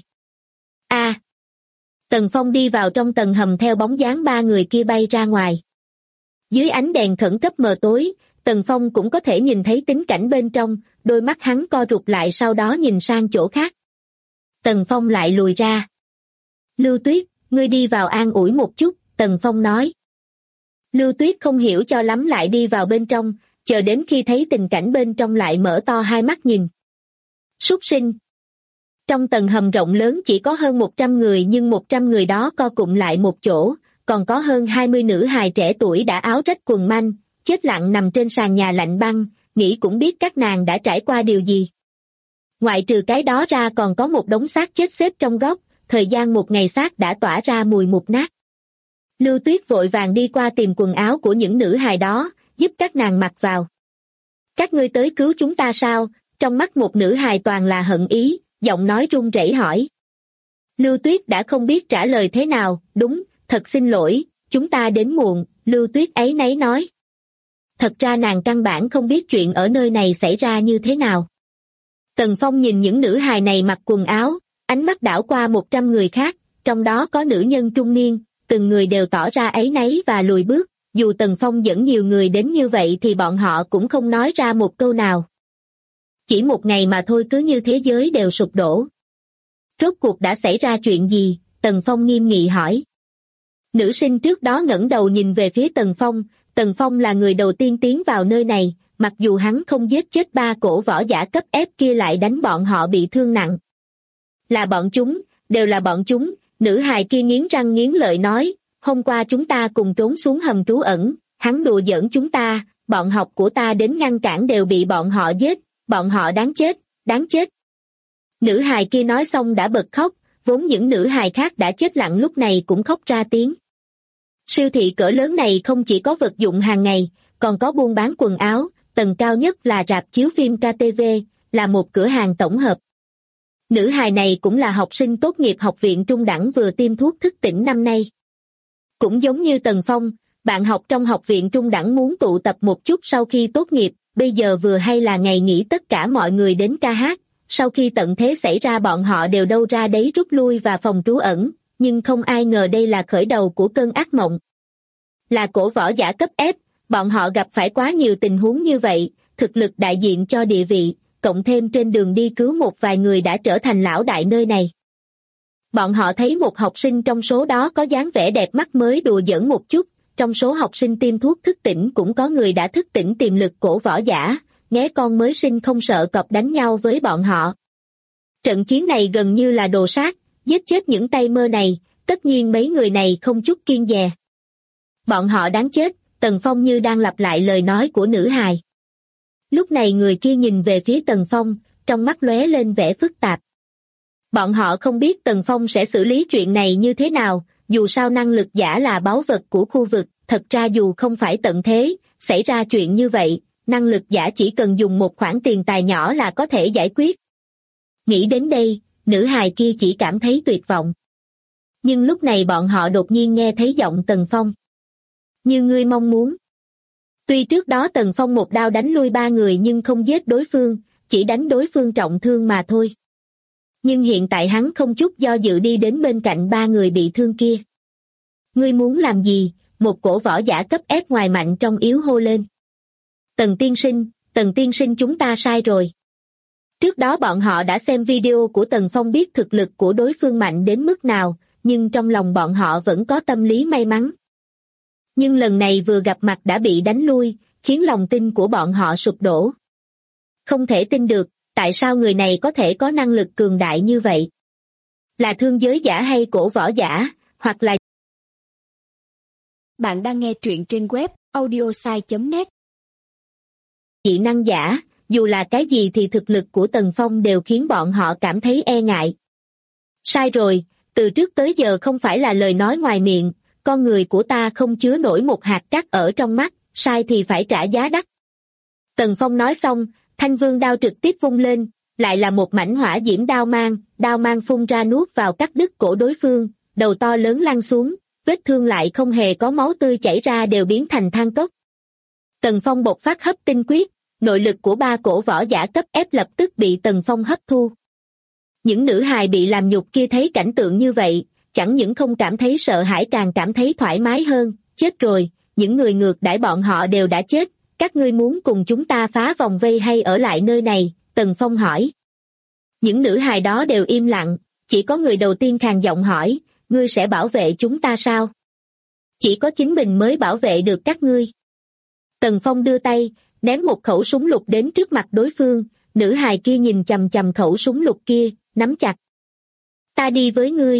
Speaker 2: Tần Phong đi vào trong tầng hầm theo bóng dáng 3 người kia bay ra ngoài. Dưới ánh đèn khẩn cấp mờ tối, Tần Phong cũng có thể nhìn thấy tình cảnh bên trong, đôi mắt hắn co rụt lại sau đó nhìn sang chỗ khác. Tần Phong lại lùi ra. Lưu Tuyết, ngươi đi vào an ủi một chút, Tần Phong nói. Lưu Tuyết không hiểu cho lắm lại đi vào bên trong, chờ đến khi thấy tình cảnh bên trong lại mở to hai mắt nhìn. Súc sinh. Trong tầng hầm rộng lớn chỉ có hơn 100 người nhưng 100 người đó co cụm lại một chỗ, còn có hơn 20 nữ hài trẻ tuổi đã áo rách quần manh, chết lặng nằm trên sàn nhà lạnh băng, nghĩ cũng biết các nàng đã trải qua điều gì. Ngoại trừ cái đó ra còn có một đống xác chết xếp trong góc, thời gian một ngày xác đã tỏa ra mùi mục nát. Lưu Tuyết vội vàng đi qua tìm quần áo của những nữ hài đó, giúp các nàng mặc vào. Các ngươi tới cứu chúng ta sao? Trong mắt một nữ hài toàn là hận ý, giọng nói run rẩy hỏi. Lưu Tuyết đã không biết trả lời thế nào, đúng, thật xin lỗi, chúng ta đến muộn, Lưu Tuyết áy náy nói. Thật ra nàng căn bản không biết chuyện ở nơi này xảy ra như thế nào. Tần Phong nhìn những nữ hài này mặc quần áo, ánh mắt đảo qua 100 người khác, trong đó có nữ nhân trung niên, từng người đều tỏ ra áy náy và lùi bước, dù Tần Phong dẫn nhiều người đến như vậy thì bọn họ cũng không nói ra một câu nào. Chỉ một ngày mà thôi cứ như thế giới đều sụp đổ. Rốt cuộc đã xảy ra chuyện gì? Tần Phong nghiêm nghị hỏi. Nữ sinh trước đó ngẩng đầu nhìn về phía Tần Phong là người đầu tiên tiến vào nơi này, mặc dù hắn không giết chết 3 cổ võ giả cấp ép kia lại đánh bọn họ bị thương nặng. Là bọn chúng, đều là bọn chúng, nữ hài kia nghiến răng nghiến lợi nói, hôm qua chúng ta cùng trốn xuống hầm trú ẩn, hắn đùa giỡn chúng ta, bọn học của ta đến ngăn cản đều bị bọn họ giết, bọn họ đáng chết, đáng chết. Nữ hài kia nói xong đã bật khóc, vốn những nữ hài khác đã chết lặng lúc này cũng khóc ra tiếng. Siêu thị cỡ lớn này không chỉ có vật dụng hàng ngày, còn có buôn bán quần áo, tầng cao nhất là rạp chiếu phim KTV, là một cửa hàng tổng hợp. Nữ hài này cũng là học sinh tốt nghiệp học viện trung đẳng vừa tiêm thuốc thức tỉnh năm nay. Cũng giống như Tần Phong, bạn học trong học viện trung đẳng muốn tụ tập một chút sau khi tốt nghiệp, bây giờ vừa hay là ngày nghỉ tất cả mọi người đến ca hát, sau khi tận thế xảy ra bọn họ đều đâu ra đấy rút lui và phòng trú ẩn, nhưng không ai ngờ đây là khởi đầu của cơn ác mộng. Là cổ võ giả cấp ép, bọn họ gặp phải quá nhiều tình huống như vậy, thực lực đại diện cho địa vị, cộng thêm trên đường đi cứu một vài người đã trở thành lão đại nơi này. Bọn họ thấy một học sinh trong số đó có dáng vẻ đẹp mắt mới đùa giỡn một chút, trong số học sinh tiêm thuốc thức tỉnh cũng có người đã thức tỉnh tiềm lực cổ võ giả, nghé con mới sinh không sợ cọp đánh nhau với bọn họ. Trận chiến này gần như là đồ sát, giết chết những tay mơ này, tất nhiên mấy người này không chút kiêng dè. Bọn họ đáng chết, Tần Phong như đang lặp lại lời nói của nữ hài. Lúc này người kia nhìn về phía Tần Phong, trong mắt lóe lên vẻ phức tạp. Bọn họ không biết Tần Phong sẽ xử lý chuyện này như thế nào, dù sao năng lực giả là báu vật của khu vực, thật ra dù không phải tận thế, xảy ra chuyện như vậy, năng lực giả chỉ cần dùng một khoản tiền tài nhỏ là có thể giải quyết. Nghĩ đến đây, nữ hài kia chỉ cảm thấy tuyệt vọng. Nhưng lúc này bọn họ đột nhiên nghe thấy giọng Tần Phong. Như ngươi mong muốn. Tuy trước đó Tần Phong một đao đánh lui 3 người nhưng không giết đối phương, chỉ đánh đối phương trọng thương mà thôi. Nhưng hiện tại hắn không chút do dự đi đến bên cạnh 3 người bị thương kia. Ngươi muốn làm gì? Một cổ võ giả cấp ép ngoài mạnh trong yếu hô lên. Tần tiên sinh chúng ta sai rồi. Trước đó bọn họ đã xem video của Tần Phong biết thực lực của đối phương mạnh đến mức nào, nhưng trong lòng bọn họ vẫn có tâm lý may mắn. Nhưng lần này vừa gặp mặt đã bị đánh lui, khiến lòng tin của bọn họ sụp đổ. Không thể tin được, tại sao người này có thể có năng lực cường đại như vậy? Là thương giới giả hay cổ võ giả, hoặc là...
Speaker 3: Bạn đang nghe truyện trên web audiosai.net.
Speaker 2: Dị năng giả, dù là cái gì thì thực lực của Tần Phong đều khiến bọn họ cảm thấy e ngại. Sai rồi, từ trước tới giờ không phải là lời nói ngoài miệng, con người của ta không chứa nổi một hạt cát ở trong mắt, sai thì phải trả giá đắt. Tần Phong nói xong, thanh vương đao trực tiếp vung lên, lại là một mảnh hỏa diễm đao mang phun ra nuốt vào cắt đứt cổ đối phương, đầu to lớn lăn xuống, vết thương lại không hề có máu tươi chảy ra đều biến thành than cốc. Tần Phong bộc phát hấp tinh quyết, nội lực của 3 cổ võ giả cấp F lập tức bị Tần Phong hấp thu. Những nữ hài bị làm nhục kia thấy cảnh tượng như vậy, chẳng những không cảm thấy sợ hãi càng cảm thấy thoải mái hơn. Chết rồi, những người ngược đãi bọn họ đều đã chết, các ngươi muốn cùng chúng ta phá vòng vây hay ở lại nơi này? Tần Phong hỏi. Những nữ hài đó đều im lặng, chỉ có người đầu tiên khàn giọng hỏi, ngươi sẽ bảo vệ chúng ta sao? Chỉ có chính mình mới bảo vệ được các ngươi. Tần Phong đưa tay, ném một khẩu súng lục đến trước mặt đối phương, nữ hài kia nhìn chằm chằm khẩu súng lục kia, nắm chặt. Ta đi với ngươi.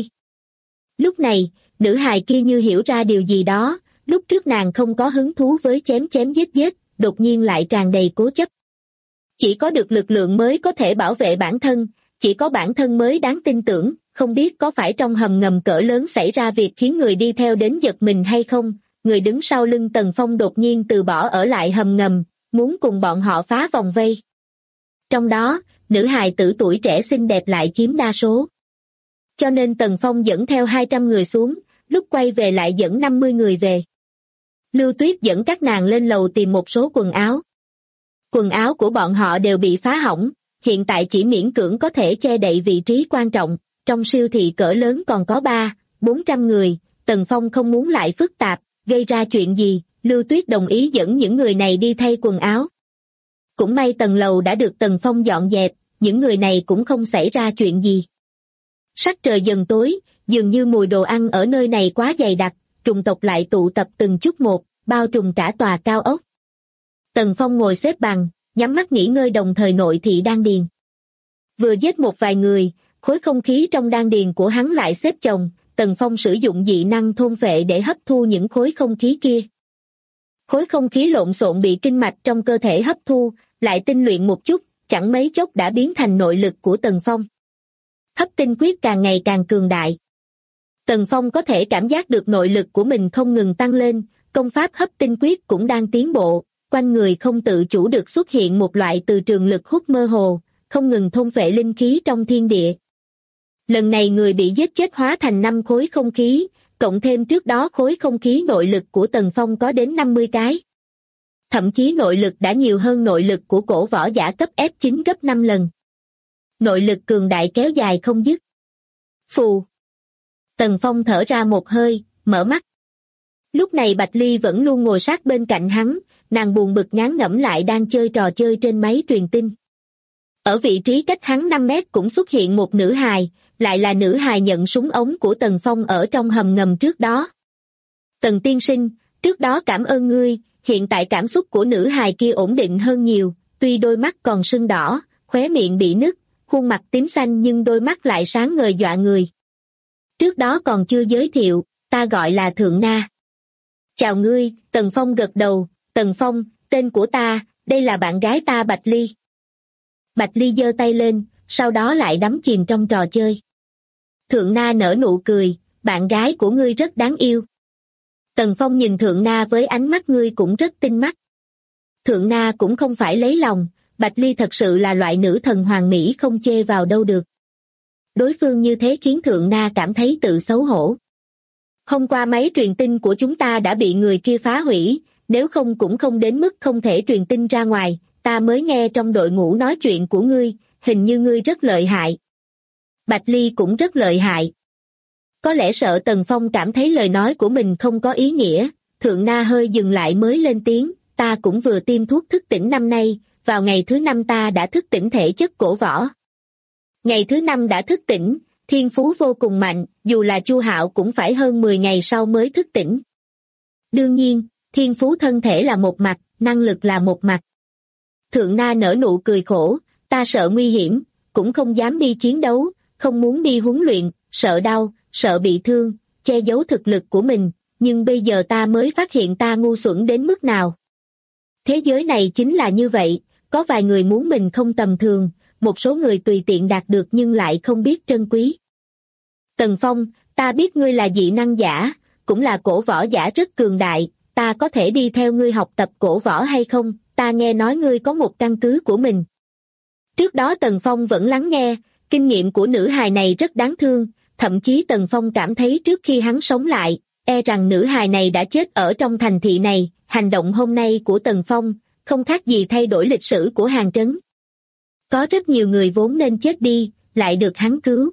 Speaker 2: Lúc này, nữ hài kia như hiểu ra điều gì đó, lúc trước nàng không có hứng thú với chém chém giết, đột nhiên lại tràn đầy cố chấp. Chỉ có được lực lượng mới có thể bảo vệ bản thân, chỉ có bản thân mới đáng tin tưởng, không biết có phải trong hầm ngầm cỡ lớn xảy ra việc khiến người đi theo đến giật mình hay không, người đứng sau lưng Tần Phong đột nhiên từ bỏ ở lại hầm ngầm, muốn cùng bọn họ phá vòng vây. Trong đó, nữ hài tử tuổi trẻ xinh đẹp lại chiếm đa số. Cho nên Tần Phong dẫn theo 200 người xuống, lúc quay về lại dẫn 50 người về. Lưu Tuyết dẫn các nàng lên lầu tìm một số quần áo. Quần áo của bọn họ đều bị phá hỏng, hiện tại chỉ miễn cưỡng có thể che đậy vị trí quan trọng, trong siêu thị cỡ lớn còn có 300-400 người, Tần Phong không muốn lại phức tạp, gây ra chuyện gì, Lưu Tuyết đồng ý dẫn những người này đi thay quần áo. Cũng may tầng lầu đã được Tần Phong dọn dẹp, những người này cũng không xảy ra chuyện gì. Sắc trời dần tối, dường như mùi đồ ăn ở nơi này quá dày đặc, trùng tộc lại tụ tập từng chút một, bao trùm cả tòa cao ốc. Tần Phong ngồi xếp bằng, nhắm mắt nghỉ ngơi đồng thời nội thị đan điền. Vừa giết một vài người, khối không khí trong đan điền của hắn lại xếp chồng, Tần Phong sử dụng dị năng thôn vệ để hấp thu những khối không khí kia. Khối không khí lộn xộn bị kinh mạch trong cơ thể hấp thu, lại tinh luyện một chút, chẳng mấy chốc đã biến thành nội lực của Tần Phong. Hấp tinh quyết càng ngày càng cường đại. Tần Phong có thể cảm giác được nội lực của mình không ngừng tăng lên, công pháp hấp tinh quyết cũng đang tiến bộ, quanh người không tự chủ được xuất hiện một loại từ trường lực hút mơ hồ, không ngừng thôn phệ linh khí trong thiên địa. Lần này người bị giết chết hóa thành 5 khối không khí, cộng thêm trước đó khối không khí nội lực của Tần Phong có đến 50 cái. Thậm chí nội lực đã nhiều hơn nội lực của cổ võ giả cấp F9 gấp 5 lần. Nội lực cường đại kéo dài không dứt. Phù. Tần Phong thở ra một hơi, mở mắt. Lúc này Bạch Ly vẫn luôn ngồi sát bên cạnh hắn, nàng buồn bực ngán ngẩm lại đang chơi trò chơi trên máy truyền tin. Ở vị trí cách hắn 5 mét cũng xuất hiện một nữ hài, lại là nữ hài nhận súng ống của Tần Phong ở trong hầm ngầm trước đó. Tần tiên sinh, trước đó cảm ơn ngươi, hiện tại cảm xúc của nữ hài kia ổn định hơn nhiều, tuy đôi mắt còn sưng đỏ, khóe miệng bị nứt, khuôn mặt tím xanh nhưng đôi mắt lại sáng ngời dọa người. Trước đó còn chưa giới thiệu, ta gọi là Thượng Na. Chào ngươi, Tần Phong gật đầu, Tần Phong, tên của ta, đây là bạn gái ta Bạch Ly. Bạch Ly giơ tay lên, sau đó lại đắm chìm trong trò chơi. Thượng Na nở nụ cười, bạn gái của ngươi rất đáng yêu. Tần Phong nhìn Thượng Na với ánh mắt ngươi cũng rất tinh mắt. Thượng Na cũng không phải lấy lòng, Bạch Ly thật sự là loại nữ thần hoàn mỹ không chê vào đâu được. Đối phương như thế khiến Thượng Na cảm thấy tự xấu hổ. Hôm qua máy truyền tin của chúng ta đã bị người kia phá hủy, nếu không cũng không đến mức không thể truyền tin ra ngoài, ta mới nghe trong đội ngũ nói chuyện của ngươi, hình như ngươi rất lợi hại. Bạch Ly cũng rất lợi hại. Có lẽ sợ Tần Phong cảm thấy lời nói của mình không có ý nghĩa, Thượng Na hơi dừng lại mới lên tiếng, ta cũng vừa tiêm thuốc thức tỉnh năm nay, vào ngày thứ 5 ta đã thức tỉnh thể chất cổ võ. Ngày thứ 5 đã thức tỉnh, thiên phú vô cùng mạnh, dù là Chu Hạo cũng phải hơn 10 ngày sau mới thức tỉnh. Đương nhiên, thiên phú thân thể là một mặt, năng lực là một mặt. Thượng Na nở nụ cười khổ, ta sợ nguy hiểm, cũng không dám đi chiến đấu, không muốn đi huấn luyện, sợ đau, sợ bị thương, che giấu thực lực của mình, nhưng bây giờ ta mới phát hiện ta ngu xuẩn đến mức nào. Thế giới này chính là như vậy, có vài người muốn mình không tầm thường, một số người tùy tiện đạt được nhưng lại không biết trân quý. Tần Phong, ta biết ngươi là dị năng giả, cũng là cổ võ giả rất cường đại, ta có thể đi theo ngươi học tập cổ võ hay không? Ta nghe nói ngươi có một căn cứ của mình. Trước đó Tần Phong vẫn lắng nghe, kinh nghiệm của nữ hài này rất đáng thương, thậm chí Tần Phong cảm thấy trước khi hắn sống lại, e rằng nữ hài này đã chết ở trong thành thị này. Hành động hôm nay của Tần Phong không khác gì thay đổi lịch sử của Hàng Trấn. Có rất nhiều người vốn nên chết đi, lại được hắn cứu.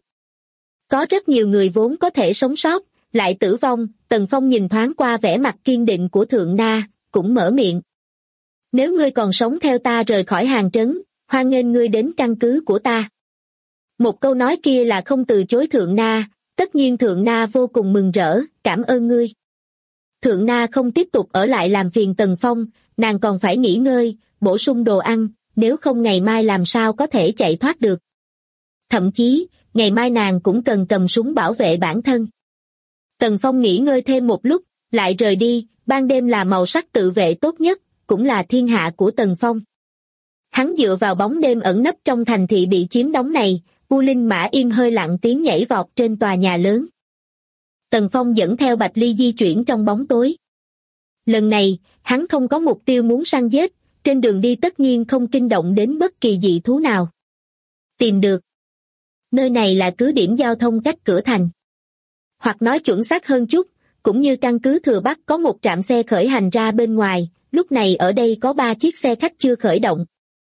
Speaker 2: Có rất nhiều người vốn có thể sống sót, lại tử vong. Tần Phong nhìn thoáng qua vẻ mặt kiên định của Thượng Na, cũng mở miệng. Nếu ngươi còn sống theo ta rời khỏi Hàng Trấn, hoan nghênh ngươi đến căn cứ của ta. Một câu nói kia là không từ chối Thượng Na, tất nhiên Thượng Na vô cùng mừng rỡ, cảm ơn ngươi. Thượng Na không tiếp tục ở lại làm phiền Tần Phong, nàng còn phải nghỉ ngơi, bổ sung đồ ăn, nếu không ngày mai làm sao có thể chạy thoát được. Thậm chí, ngày mai nàng cũng cần cầm súng bảo vệ bản thân. Tần Phong nghỉ ngơi thêm một lúc, lại rời đi, ban đêm là màu sắc tự vệ tốt nhất, cũng là thiên hạ của Tần Phong. Hắn dựa vào bóng đêm ẩn nấp trong thành thị bị chiếm đóng này, U Linh Mã im hơi lặng tiếng nhảy vọt trên tòa nhà lớn. Tần Phong dẫn theo Bạch Ly di chuyển trong bóng tối. Lần này, hắn không có mục tiêu muốn săn giết, trên đường đi tất nhiên không kinh động đến bất kỳ dị thú nào. Tìm được. Nơi này là cứ điểm giao thông cách cửa thành. Hoặc nói chuẩn xác hơn chút, cũng như căn cứ Thừa Bắc có một trạm xe khởi hành ra bên ngoài, lúc này ở đây có 3 chiếc xe khách chưa khởi động.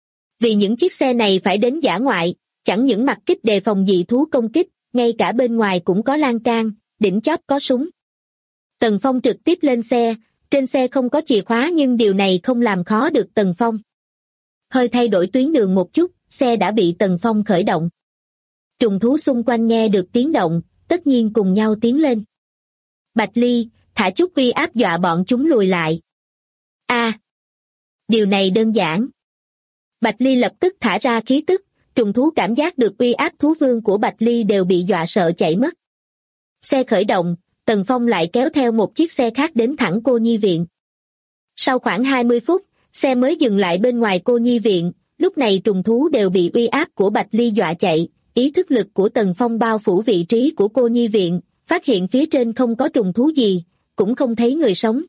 Speaker 2: Vì những chiếc xe này phải đến dã ngoại, chẳng những mặc kích đề phòng dị thú công kích, ngay cả bên ngoài cũng có lan can, đỉnh chóp có súng. Tần Phong trực tiếp lên xe, trên xe không có chìa khóa nhưng điều này không làm khó được Tần Phong. Hơi thay đổi tuyến đường một chút, xe đã bị Tần Phong khởi động. Trùng thú xung quanh nghe được tiếng động, tất nhiên cùng nhau tiến lên. Bạch Ly, thả chút uy áp dọa bọn chúng lùi lại. Điều này đơn giản. Bạch Ly lập tức thả ra khí tức, trùng thú cảm giác được uy áp thú vương của Bạch Ly đều bị dọa sợ chạy mất. Xe khởi động, Tần Phong lại kéo theo một chiếc xe khác đến thẳng cô nhi viện. Sau khoảng 20 phút, xe mới dừng lại bên ngoài cô nhi viện, lúc này trùng thú đều bị uy áp của Bạch Ly dọa chạy, ý thức lực của Tần Phong bao phủ vị trí của cô nhi viện, phát hiện phía trên không có trùng thú gì, cũng không thấy người sống.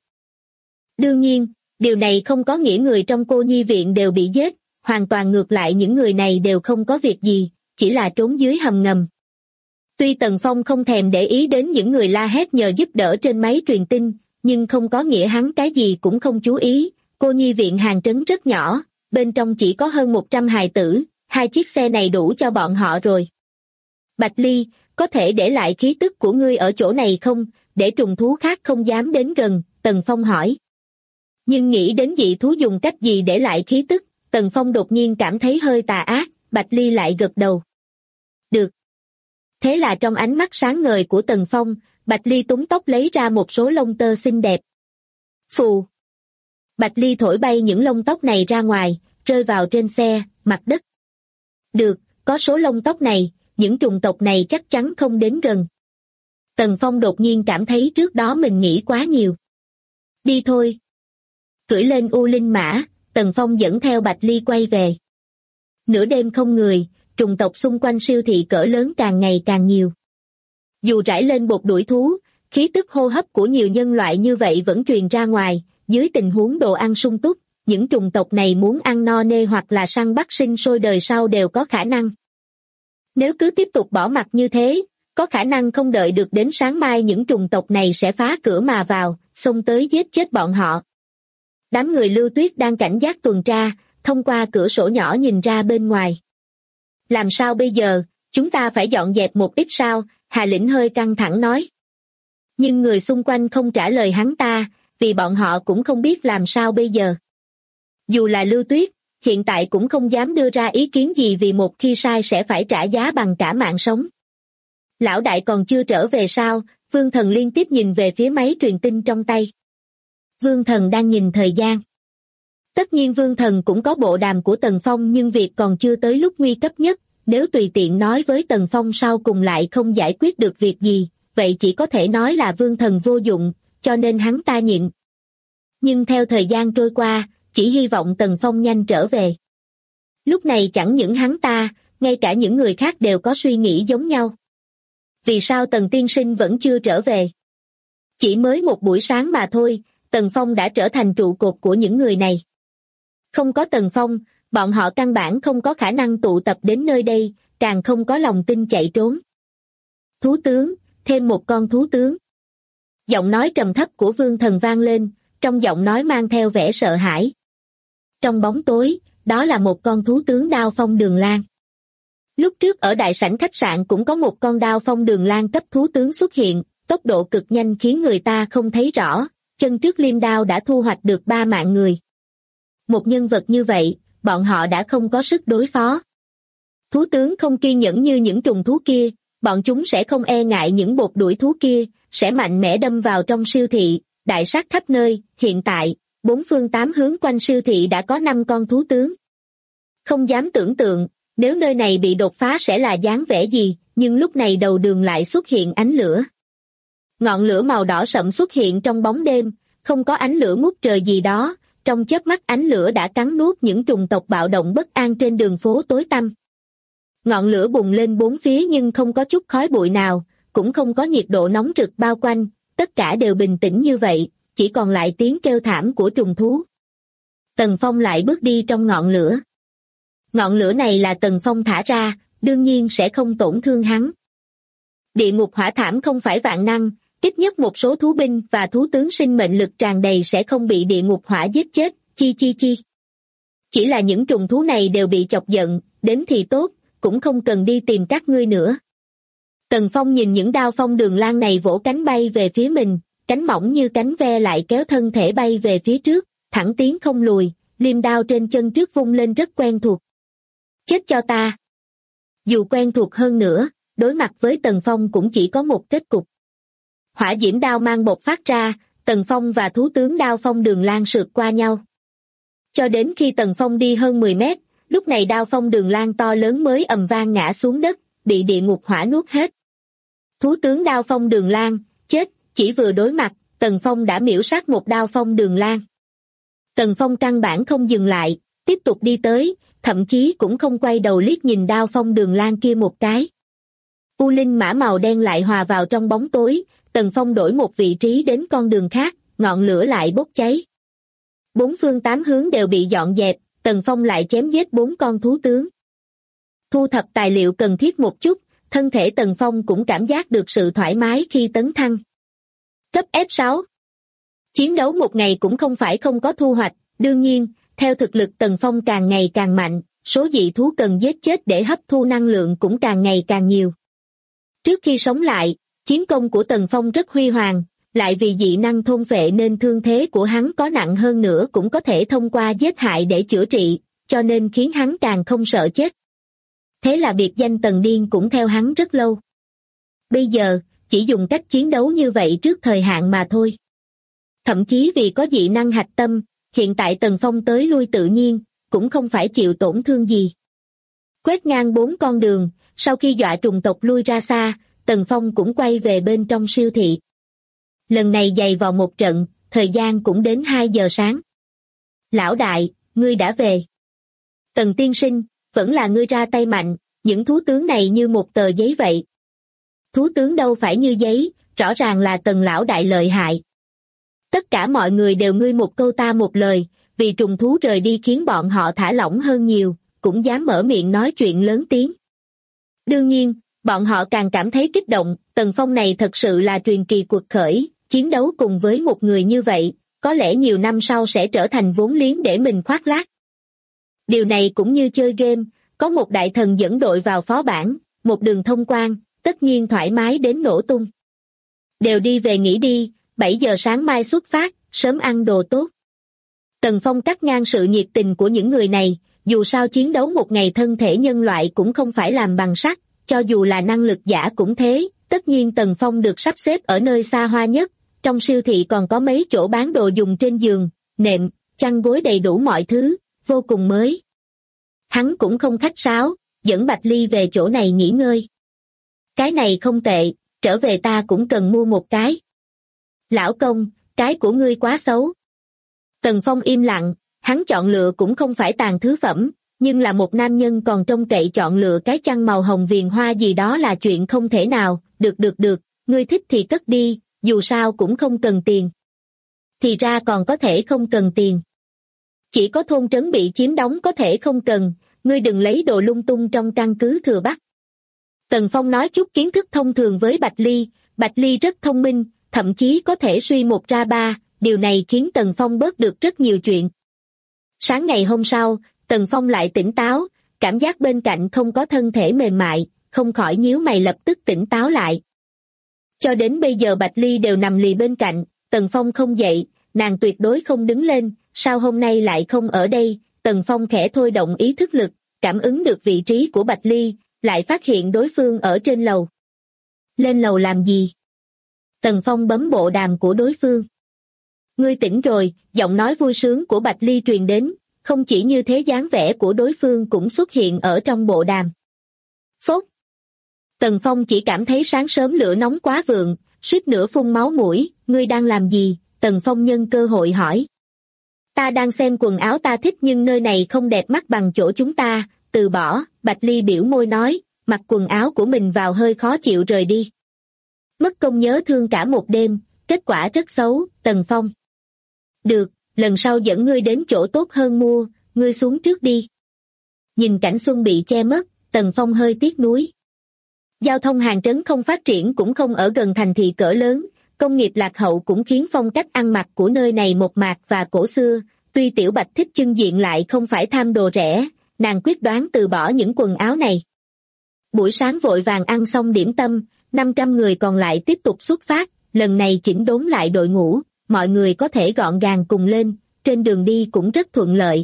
Speaker 2: Đương nhiên, điều này không có nghĩa người trong cô nhi viện đều bị giết, hoàn toàn ngược lại những người này đều không có việc gì, chỉ là trốn dưới hầm ngầm. Tuy Tần Phong không thèm để ý đến những người la hét nhờ giúp đỡ trên máy truyền tin, nhưng không có nghĩa hắn cái gì cũng không chú ý, cô nhi viện Hàng Trấn rất nhỏ, bên trong chỉ có hơn 100 hài tử, 2 chiếc xe này đủ cho bọn họ rồi. Bạch Ly, có thể để lại khí tức của ngươi ở chỗ này không, để trùng thú khác không dám đến gần, Tần Phong hỏi. Nhưng nghĩ đến dị thú dùng cách gì để lại khí tức, Tần Phong đột nhiên cảm thấy hơi tà ác, Bạch Ly lại gật đầu. Được. Thế là trong ánh mắt sáng ngời của Tần Phong, Bạch Ly túm tóc lấy ra một số lông tơ xinh đẹp. Phù. Bạch Ly thổi bay những lông tóc này ra ngoài, rơi vào trên xe, mặt đất. Được, có số lông tóc này, những trùng tộc này chắc chắn không đến gần. Tần Phong đột nhiên cảm thấy trước đó mình nghĩ quá nhiều. Đi thôi. Cưỡi lên U Linh Mã, Tần Phong dẫn theo Bạch Ly quay về. Nửa đêm không người, trùng tộc xung quanh siêu thị cỡ lớn càng ngày càng nhiều. Dù rải lên bột đuổi thú, khí tức hô hấp của nhiều nhân loại như vậy vẫn truyền ra ngoài, dưới tình huống đồ ăn sung túc, những trùng tộc này muốn ăn no nê hoặc là săn bắt sinh sôi đời sau đều có khả năng. Nếu cứ tiếp tục bỏ mặc như thế, có khả năng không đợi được đến sáng mai những trùng tộc này sẽ phá cửa mà vào, xông tới giết chết bọn họ. Đám người Lưu Tuyết đang cảnh giác tuần tra, thông qua cửa sổ nhỏ nhìn ra bên ngoài. Làm sao bây giờ, chúng ta phải dọn dẹp một ít sao, Hà Lĩnh hơi căng thẳng nói. Nhưng người xung quanh không trả lời hắn ta, vì bọn họ cũng không biết làm sao bây giờ. Dù là Lưu Tuyết, hiện tại cũng không dám đưa ra ý kiến gì vì một khi sai sẽ phải trả giá bằng cả mạng sống. Lão đại còn chưa trở về sao, Vương Thần liên tiếp nhìn về phía máy truyền tin trong tay. Vương Thần đang nhìn thời gian. Tất nhiên Vương Thần cũng có bộ đàm của Tần Phong nhưng việc còn chưa tới lúc nguy cấp nhất, nếu tùy tiện nói với Tần Phong sau cùng lại không giải quyết được việc gì, vậy chỉ có thể nói là Vương Thần vô dụng, cho nên hắn ta nhịn. Nhưng theo thời gian trôi qua, chỉ hy vọng Tần Phong nhanh trở về. Lúc này chẳng những hắn ta, ngay cả những người khác đều có suy nghĩ giống nhau. Vì sao Tần tiên sinh vẫn chưa trở về? Chỉ mới một buổi sáng mà thôi, Tần Phong đã trở thành trụ cột của những người này. Không có Tần Phong, bọn họ căn bản không có khả năng tụ tập đến nơi đây, càng không có lòng tin chạy trốn. Thú tướng, thêm một con thú tướng. Giọng nói trầm thấp của Vương Thần vang lên, trong giọng nói mang theo vẻ sợ hãi. Trong bóng tối, đó là một con thú tướng Đao Phong Đường Lang. Lúc trước ở đại sảnh khách sạn cũng có một con Đao Phong Đường Lang cấp thú tướng xuất hiện, tốc độ cực nhanh khiến người ta không thấy rõ, chân trước liêm đao đã thu hoạch được 3 mạng người. Một nhân vật như vậy, bọn họ đã không có sức đối phó. Thú tướng không kiên nhẫn như những trùng thú kia, bọn chúng sẽ không e ngại những bột đuổi thú kia, sẽ mạnh mẽ đâm vào trong siêu thị, đại sát khắp nơi. Hiện tại, 4 phương 8 hướng quanh siêu thị đã có 5 con thú tướng. Không dám tưởng tượng, nếu nơi này bị đột phá sẽ là dáng vẻ gì, nhưng lúc này đầu đường lại xuất hiện ánh lửa. Ngọn lửa màu đỏ sậm xuất hiện trong bóng đêm, không có ánh lửa ngút trời gì đó, trong chớp mắt ánh lửa đã cắn nuốt những trùng tộc bạo động bất an trên đường phố tối tăm. Ngọn lửa bùng lên bốn phía nhưng không có chút khói bụi nào, cũng không có nhiệt độ nóng rực bao quanh, tất cả đều bình tĩnh như vậy, chỉ còn lại tiếng kêu thảm của trùng thú. Tần Phong lại bước đi trong ngọn lửa. Ngọn lửa này là Tần Phong thả ra, đương nhiên sẽ không tổn thương hắn. Địa ngục hỏa thảm không phải vạn năng, ít nhất một số thú binh và thú tướng sinh mệnh lực tràn đầy sẽ không bị địa ngục hỏa giết chết, chi. Chỉ là những trùng thú này đều bị chọc giận, đến thì tốt, cũng không cần đi tìm các ngươi nữa. Tần Phong nhìn những Đao Phong Đường Lang này vỗ cánh bay về phía mình, cánh mỏng như cánh ve lại kéo thân thể bay về phía trước, thẳng tiến không lùi, liêm đao trên chân trước vung lên rất quen thuộc. Chết cho ta! Dù quen thuộc hơn nữa, đối mặt với Tần Phong cũng chỉ có một kết cục. Hỏa diễm đao mang bộc phát ra, Tần Phong và thú tướng Đao Phong Đường Lang sượt qua nhau. Cho đến khi Tần Phong đi hơn 10 mét, lúc này Đao Phong Đường Lang to lớn mới ầm vang ngã xuống đất, bị địa ngục hỏa nuốt hết. Thú tướng Đao Phong Đường Lang, chết, chỉ vừa đối mặt, Tần Phong đã miểu sát một Đao Phong Đường Lang. Tần Phong căn bản không dừng lại, tiếp tục đi tới, thậm chí cũng không quay đầu liếc nhìn Đao Phong Đường Lang kia một cái. U linh mã màu đen lại hòa vào trong bóng tối, Tần Phong đổi một vị trí đến con đường khác, ngọn lửa lại bốc cháy. 4 phương 8 hướng đều bị dọn dẹp, Tần Phong lại chém giết 4 con thú tướng. Thu thập tài liệu cần thiết một chút, thân thể Tần Phong cũng cảm giác được sự thoải mái khi tấn thăng. Cấp F6. Chiến đấu một ngày cũng không phải không có thu hoạch, đương nhiên, theo thực lực Tần Phong càng ngày càng mạnh, số dị thú cần giết chết để hấp thu năng lượng cũng càng ngày càng nhiều. Trước khi sống lại, chiến công của Tần Phong rất huy hoàng, lại vì dị năng thôn phệ nên thương thế của hắn có nặng hơn nữa cũng có thể thông qua giết hại để chữa trị, cho nên khiến hắn càng không sợ chết. Thế là biệt danh Tần Điên cũng theo hắn rất lâu. Bây giờ, chỉ dùng cách chiến đấu như vậy trước thời hạn mà thôi. Thậm chí vì có dị năng hạch tâm, hiện tại Tần Phong tới lui tự nhiên, cũng không phải chịu tổn thương gì. Quét ngang 4 con đường, sau khi dọa trùng tộc lui ra xa, Tần Phong cũng quay về bên trong siêu thị. Lần này dày vào một trận, thời gian cũng đến 2 giờ sáng. Lão đại, ngươi đã về. Tần tiên sinh, vẫn là ngươi ra tay mạnh, những thú tướng này như một tờ giấy vậy. Thú tướng đâu phải như giấy, rõ ràng là Tần lão đại lợi hại. Tất cả mọi người đều ngươi một câu ta một lời, vì trùng thú rời đi khiến bọn họ thả lỏng hơn nhiều, cũng dám mở miệng nói chuyện lớn tiếng. Đương nhiên, bọn họ càng cảm thấy kích động, Tần Phong này thật sự là truyền kỳ cuộc khởi, chiến đấu cùng với một người như vậy, có lẽ nhiều năm sau sẽ trở thành vốn liếng để mình khoác lác. Điều này cũng như chơi game, có một đại thần dẫn đội vào phó bản, một đường thông quan, tất nhiên thoải mái đến nổ tung. Đều đi về nghỉ đi, 7 giờ sáng mai xuất phát, sớm ăn đồ tốt. Tần Phong cắt ngang sự nhiệt tình của những người này, dù sao chiến đấu một ngày thân thể nhân loại cũng không phải làm bằng sắt, cho dù là năng lực giả cũng thế, tất nhiên Tần Phong được sắp xếp ở nơi xa hoa nhất, trong siêu thị còn có mấy chỗ bán đồ dùng trên giường, nệm, chăn gối đầy đủ mọi thứ, vô cùng mới. Hắn cũng không khách sáo, dẫn Bạch Ly về chỗ này nghỉ ngơi. Cái này không tệ, trở về ta cũng cần mua một cái. Lão công, cái của ngươi quá xấu. Tần Phong im lặng, hắn chọn lựa cũng không phải tàn thứ phẩm, nhưng là một nam nhân còn trông cậy chọn lựa cái chăn màu hồng viền hoa gì đó là chuyện không thể nào, được, ngươi thích thì cất đi, dù sao cũng không cần tiền. Thì ra còn có thể không cần tiền. Chỉ có thôn trấn bị chiếm đóng có thể không cần, ngươi đừng lấy đồ lung tung trong căn cứ Thừa Bắc. Tần Phong nói chút kiến thức thông thường với Bạch Ly rất thông minh, thậm chí có thể suy một ra ba, điều này khiến Tần Phong bớt được rất nhiều chuyện. Sáng ngày hôm sau, Tần Phong lại tỉnh táo, cảm giác bên cạnh không có thân thể mềm mại, không khỏi nhíu mày lập tức tỉnh táo lại. Cho đến bây giờ Bạch Ly đều nằm lì bên cạnh, Tần Phong không dậy, nàng tuyệt đối không đứng lên, sao hôm nay lại không ở đây? Tần Phong khẽ thôi động ý thức lực, cảm ứng được vị trí của Bạch Ly, lại phát hiện đối phương ở trên lầu. Lên lầu làm gì? Tần Phong bấm bộ đàm của đối phương. Ngươi tỉnh rồi, giọng nói vui sướng của Bạch Ly truyền đến, không chỉ như thế dáng vẻ của đối phương cũng xuất hiện ở trong bộ đàm. Phốt! Tần Phong chỉ cảm thấy sáng sớm lửa nóng quá vượng, suýt nữa phun máu mũi, ngươi đang làm gì? Tần Phong nhân cơ hội hỏi. Ta đang xem quần áo ta thích nhưng nơi này không đẹp mắt bằng chỗ chúng ta, từ bỏ, Bạch Ly biểu môi nói, mặc quần áo của mình vào hơi khó chịu rời đi. Mất công nhớ thương cả một đêm, kết quả rất xấu, Tần Phong. Được, lần sau dẫn ngươi đến chỗ tốt hơn mua, ngươi xuống trước đi. Nhìn cảnh xuân bị che mất, Tần Phong hơi tiếc nuối. Giao thông hàng trấn không phát triển cũng không ở gần thành thị cỡ lớn, công nghiệp lạc hậu cũng khiến phong cách ăn mặc của nơi này mộc mạc và cổ xưa, tuy Tiểu Bạch thích trưng diện lại không phải tham đồ rẻ, nàng quyết đoán từ bỏ những quần áo này. Buổi sáng vội vàng ăn xong điểm tâm, 500 người còn lại tiếp tục xuất phát, lần này chỉnh đốn lại đội ngũ, mọi người có thể gọn gàng cùng lên, trên đường đi cũng rất thuận lợi.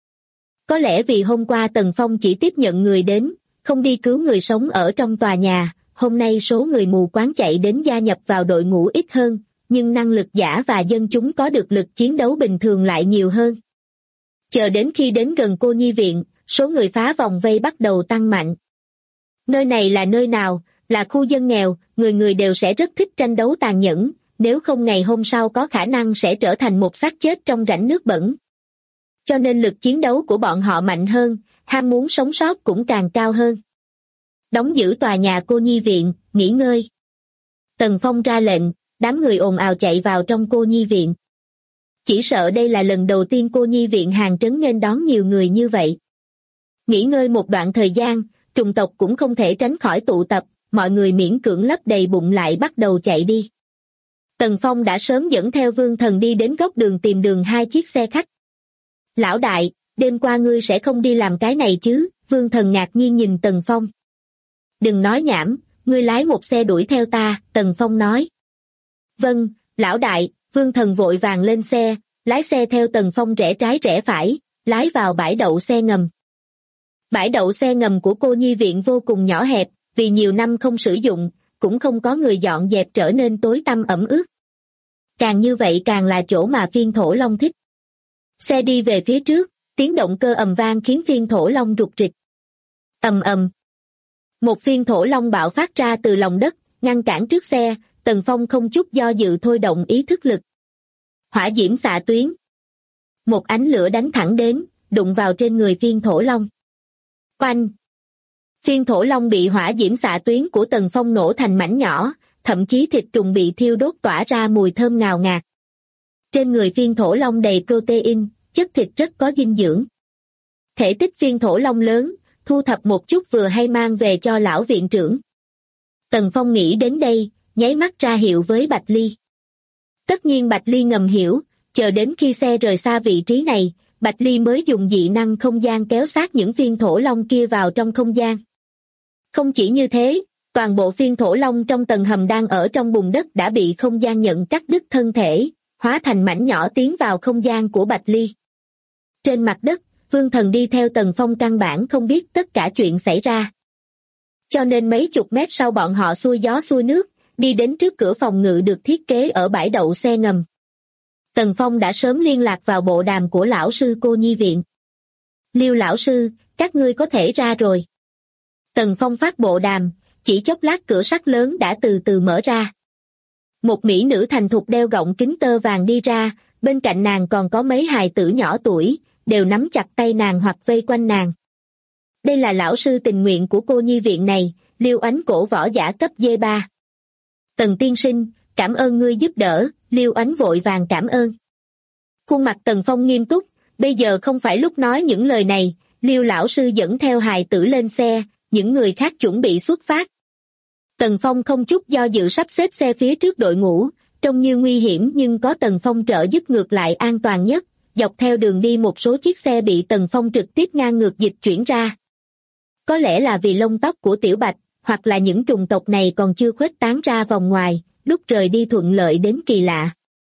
Speaker 2: Có lẽ vì hôm qua Tần Phong chỉ tiếp nhận người đến, không đi cứu người sống ở trong tòa nhà, hôm nay số người mù quáng chạy đến gia nhập vào đội ngũ ít hơn, nhưng năng lực giả và dân chúng có được lực chiến đấu bình thường lại nhiều hơn. Chờ đến khi đến gần cô nhi viện, số người phá vòng vây bắt đầu tăng mạnh. Nơi này là nơi nào? Là khu dân nghèo, người người đều sẽ rất thích tranh đấu tàn nhẫn, nếu không ngày hôm sau có khả năng sẽ trở thành một xác chết trong rãnh nước bẩn. Cho nên lực chiến đấu của bọn họ mạnh hơn, ham muốn sống sót cũng càng cao hơn. Đóng giữ tòa nhà cô nhi viện, nghỉ ngơi. Tần Phong ra lệnh, đám người ồn ào chạy vào trong cô nhi viện. Chỉ sợ đây là lần đầu tiên cô nhi viện hàng trấn nghênh đón nhiều người như vậy. Nghỉ ngơi một đoạn thời gian, trùng tộc cũng không thể tránh khỏi tụ tập, mọi người miễn cưỡng lấp đầy bụng lại bắt đầu chạy đi. Tần Phong đã sớm dẫn theo Vương Thần đi đến góc đường tìm đường 2 chiếc xe khách. Lão đại, đêm qua ngươi sẽ không đi làm cái này chứ? Vương Thần ngạc nhiên nhìn Tần Phong. Đừng nói nhảm, ngươi lái một xe đuổi theo ta, Tần Phong nói. Vâng, lão đại, Vương Thần vội vàng lên xe, lái xe theo Tần Phong rẽ trái rẽ phải, lái vào bãi đậu xe ngầm. Bãi đậu xe ngầm của cô nhi viện vô cùng nhỏ hẹp, vì nhiều năm không sử dụng, cũng không có người dọn dẹp trở nên tối tăm ẩm ướt. Càng như vậy càng là chỗ mà Phiên Thổ Long thích. Xe đi về phía trước, tiếng động cơ ầm vang khiến Phiên Thổ Long rục rịch. Ầm ầm. Một Phiên Thổ Long bạo phát ra từ lòng đất, ngăn cản trước xe, Tần Phong không chút do dự thôi động ý thức lực. Hỏa diễm xạ tuyến. Một ánh lửa đánh thẳng đến, đụng vào trên người Phiên Thổ Long. Oanh! Phiên Thổ Long bị hỏa diễm xạ tuyến của Tần Phong nổ thành mảnh nhỏ, thậm chí thịt trùng bị thiêu đốt tỏa ra mùi thơm ngào ngạt. Trên người Phiên Thổ Long đầy protein, chất thịt rất có dinh dưỡng. Thể tích Phiên Thổ Long lớn, thu thập một chút vừa hay mang về cho lão viện trưởng. Tần Phong nghĩ đến đây, nháy mắt ra hiệu với Bạch Ly. Tất nhiên Bạch Ly ngầm hiểu, chờ đến khi xe rời xa vị trí này, Bạch Ly mới dùng dị năng không gian kéo sát những Phiên Thổ Long kia vào trong không gian. Không chỉ như thế, toàn bộ Phiên Thổ Long trong tầng hầm đang ở trong bùn đất đã bị không gian nhận cắt đứt thân thể, hóa thành mảnh nhỏ tiến vào không gian của Bạch Ly. Trên mặt đất, Vương Thần đi theo Tần Phong căn bản không biết tất cả chuyện xảy ra. Cho nên mấy chục mét sau bọn họ xuôi gió xuôi nước, đi đến trước cửa phòng ngự được thiết kế ở bãi đậu xe ngầm. Tần Phong đã sớm liên lạc vào bộ đàm của lão sư cô nhi viện. Liêu lão sư, các ngươi có thể ra rồi. Tần Phong phát bộ đàm, chỉ chốc lát cửa sắt lớn đã từ từ mở ra. Một mỹ nữ thành thục đeo gọng kính tơ vàng đi ra, bên cạnh nàng còn có mấy hài tử nhỏ tuổi, đều nắm chặt tay nàng hoặc vây quanh nàng. Đây là lão sư tình nguyện của cô nhi viện này, Liêu Ánh cổ võ giả cấp D3. Tần tiên sinh, cảm ơn ngươi giúp đỡ, Liêu Oánh vội vàng cảm ơn. Khuôn mặt Tần Phong nghiêm túc, bây giờ không phải lúc nói những lời này, Liêu lão sư dẫn theo hài tử lên xe, những người khác chuẩn bị xuất phát. Tần Phong không chút do dự sắp xếp xe phía trước đội ngũ, trông như nguy hiểm nhưng có Tần Phong trợ giúp ngược lại an toàn nhất, dọc theo đường đi một số chiếc xe bị Tần Phong trực tiếp ngang ngược dịch chuyển ra. Có lẽ là vì lông tóc của Tiểu Bạch, hoặc là những trùng tộc này còn chưa khuếch tán ra vòng ngoài, lúc rời đi thuận lợi đến kỳ lạ.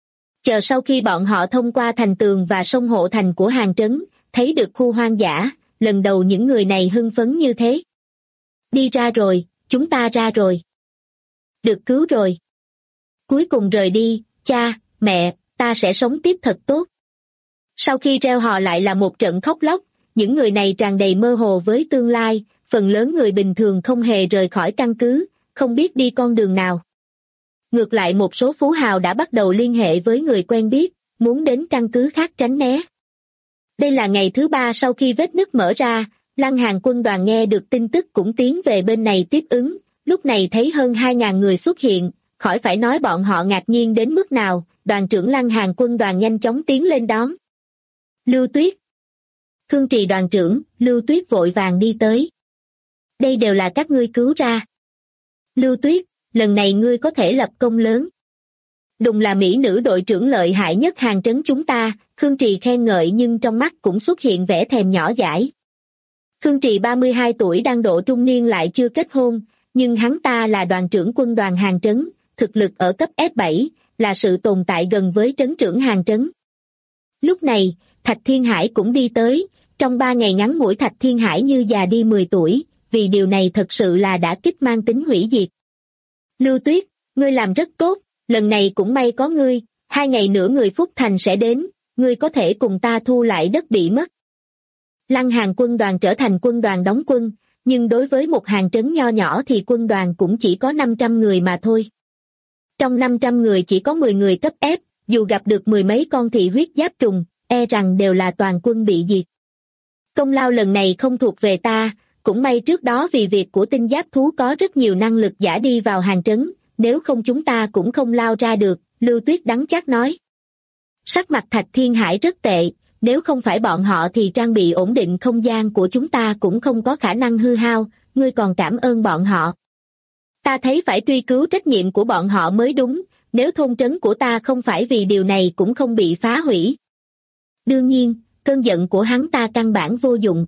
Speaker 2: Chờ sau khi bọn họ thông qua thành tường và sông hộ thành của Hàng Trấn, thấy được khu hoang dã, lần đầu những người này hưng phấn như thế. Đi ra rồi, chúng ta ra rồi. Được cứu rồi. Cuối cùng rời đi, cha, mẹ, ta sẽ sống tiếp thật tốt. Sau khi reo hò lại là một trận khóc lóc, những người này tràn đầy mơ hồ với tương lai, phần lớn người bình thường không hề rời khỏi căn cứ, không biết đi con đường nào. Ngược lại một số phú hào đã bắt đầu liên hệ với người quen biết, muốn đến căn cứ khác tránh né. Đây là ngày thứ 3 sau khi vết nứt mở ra, Lăng Hàn quân đoàn nghe được tin tức cũng tiến về bên này tiếp ứng, lúc này thấy hơn 2.000 người xuất hiện, khỏi phải nói bọn họ ngạc nhiên đến mức nào, đoàn trưởng Lăng Hàn quân đoàn nhanh chóng tiến lên đón. Lưu Tuyết. Khương Trì đoàn trưởng, Lưu Tuyết vội vàng đi tới. Đây đều là các ngươi cứu ra. Lưu Tuyết, lần này ngươi có thể lập công lớn. Đùng là mỹ nữ đội trưởng lợi hại nhất Hàng Trấn chúng ta, Khương Trì khen ngợi nhưng trong mắt cũng xuất hiện vẻ thèm nhỏ dãi. Khương Trì 32 tuổi đang độ trung niên lại chưa kết hôn, nhưng hắn ta là đoàn trưởng quân đoàn Hàng Trấn, thực lực ở cấp F7, là sự tồn tại gần với trấn trưởng Hàng Trấn. Lúc này, Thạch Thiên Hải cũng đi tới, trong 3 ngày ngắn ngủi Thạch Thiên Hải như già đi 10 tuổi, vì điều này thật sự là đã kích mang tính hủy diệt. Lưu Tuyết, ngươi làm rất tốt, lần này cũng may có ngươi, 2 ngày nữa người Phúc Thành sẽ đến, ngươi có thể cùng ta thu lại đất bị mất. Lăng Hàn quân đoàn trở thành quân đoàn đóng quân, nhưng đối với một hàng trấn nho nhỏ thì quân đoàn cũng chỉ có 500 người mà thôi. Trong 500 người chỉ có 10 người cấp F, dù gặp được 10 mấy con thị huyết giáp trùng, e rằng đều là toàn quân bị diệt. Công lao lần này không thuộc về ta, cũng may trước đó vì việc của tinh giáp thú có rất nhiều năng lực giả đi vào hàng trấn, nếu không chúng ta cũng không lao ra được, Lưu Tuyết đắng chát nói. Sắc mặt Thạch Thiên Hải rất tệ, nếu không phải bọn họ thì trang bị ổn định không gian của chúng ta cũng không có khả năng hư hao, ngươi còn cảm ơn bọn họ. Ta thấy phải truy cứu trách nhiệm của bọn họ mới đúng, nếu thôn trấn của ta không phải vì điều này cũng không bị phá hủy. Đương nhiên, cơn giận của hắn ta căn bản vô dụng.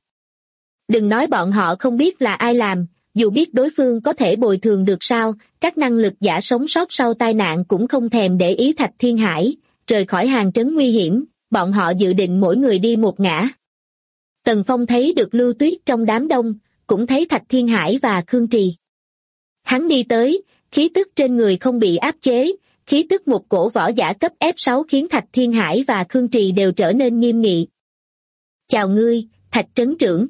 Speaker 2: Đừng nói bọn họ không biết là ai làm, dù biết đối phương có thể bồi thường được sao, các năng lực giả sống sót sau tai nạn cũng không thèm để ý Thạch Thiên Hải, rời khỏi hàng trấn nguy hiểm, bọn họ dự định mỗi người đi một ngã. Tần Phong thấy được Lưu Tuyết trong đám đông, cũng thấy Thạch Thiên Hải và Khương Trì. Hắn đi tới, khí tức trên người không bị áp chế, khí tức một cổ võ giả cấp F6 khiến Thạch Thiên Hải và Khương Trì đều trở nên nghiêm nghị. Chào ngươi, Thạch trấn trưởng.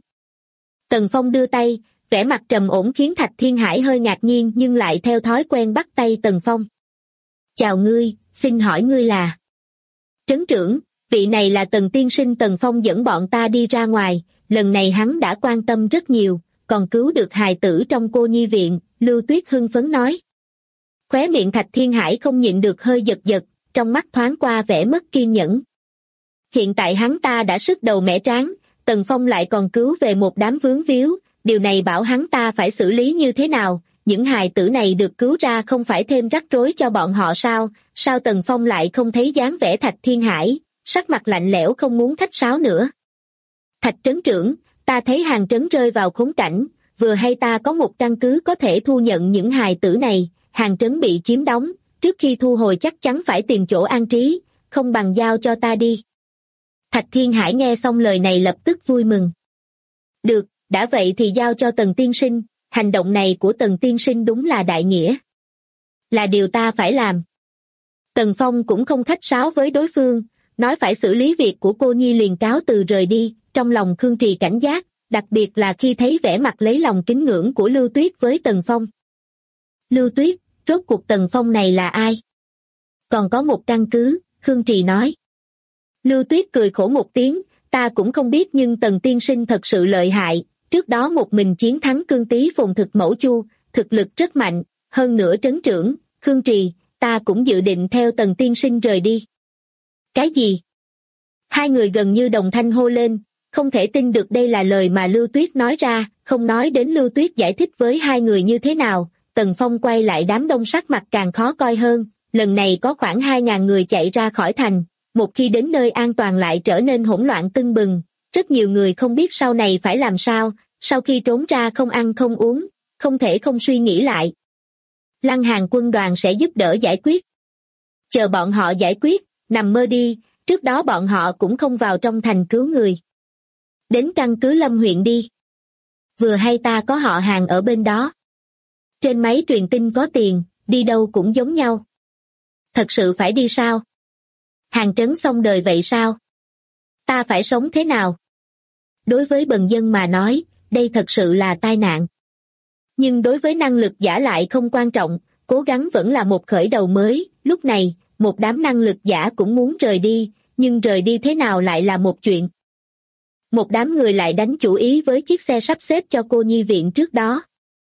Speaker 2: Tần Phong đưa tay, vẻ mặt trầm ổn khiến Thạch Thiên Hải hơi ngạc nhiên nhưng lại theo thói quen bắt tay Tần Phong. Chào ngươi, xin hỏi ngươi là... Trấn trưởng, vị này là Tần tiên sinh. Tần Phong dẫn bọn ta đi ra ngoài, lần này hắn đã quan tâm rất nhiều, còn cứu được hài tử trong cô nhi viện, Lưu Tuyết hưng phấn nói. Khóe miệng Thạch Thiên Hải không nhịn được hơi giật giật, trong mắt thoáng qua vẻ mất kiên nhẫn. Hiện tại hắn ta đã sức đầu mẻ trán, Tần Phong lại còn cứu về một đám vướng víu, điều này bảo hắn ta phải xử lý như thế nào, những hài tử này được cứu ra không phải thêm rắc rối cho bọn họ sao, sao Tần Phong lại không thấy dáng vẻ Thạch Thiên Hải, sắc mặt lạnh lẽo không muốn thách sáo nữa. Thạch trấn trưởng, ta thấy hàng trấn rơi vào khốn cảnh, vừa hay ta có một căn cứ có thể thu nhận những hài tử này, hàng trấn bị chiếm đóng, trước khi thu hồi chắc chắn phải tìm chỗ an trí, không bằng giao cho ta đi. Thạch Thiên Hải nghe xong lời này lập tức vui mừng. Được, đã vậy thì giao cho Tần tiên sinh, hành động này của Tần tiên sinh đúng là đại nghĩa. Là điều ta phải làm. Tần Phong cũng không khách sáo với đối phương, nói phải xử lý việc của cô nhi liền cáo từ rời đi, trong lòng Khương Trì cảnh giác, đặc biệt là khi thấy vẻ mặt lấy lòng kính ngưỡng của Lưu Tuyết với Tần Phong. Lưu Tuyết, rốt cuộc Tần Phong này là ai? Còn có một căn cứ, Khương Trì nói. Lưu Tuyết cười khổ một tiếng, ta cũng không biết nhưng Tần tiên sinh thật sự lợi hại, trước đó một mình chiến thắng Cương Tý Phồn Thực Mẫu Chu, thực lực rất mạnh, hơn nữa trấn trưởng, Khương Trì, ta cũng dự định theo Tần tiên sinh rời đi. Cái gì? Hai người gần như đồng thanh hô lên, không thể tin được đây là lời mà Lưu Tuyết nói ra, không nói đến Lưu Tuyết giải thích với hai người như thế nào. Tần Phong quay lại đám đông sắc mặt càng khó coi hơn, lần này có khoảng 2.000 người chạy ra khỏi thành, một khi đến nơi an toàn lại trở nên hỗn loạn tưng bừng, rất nhiều người không biết sau này phải làm sao, sau khi trốn ra không ăn không uống, không thể không suy nghĩ lại. Lăng Hàn quân đoàn sẽ giúp đỡ giải quyết. Chờ bọn họ giải quyết, nằm mơ đi, trước đó bọn họ cũng không vào trong thành cứu người. Đến căn cứ Lâm huyện đi. Vừa hay ta có họ Hàng ở bên đó. Trên máy truyền tin có tiền, đi đâu cũng giống nhau. Thật sự phải đi sao? Hàng Trấn xong đời vậy sao? Ta phải sống thế nào? Đối với bần dân mà nói, đây thật sự là tai nạn. Nhưng đối với năng lực giả lại không quan trọng, cố gắng vẫn là một khởi đầu mới. Lúc này, một đám năng lực giả cũng muốn rời đi, nhưng rời đi thế nào lại là một chuyện. Một đám người lại đánh chủ ý với chiếc xe sắp xếp cho cô nhi viện trước đó.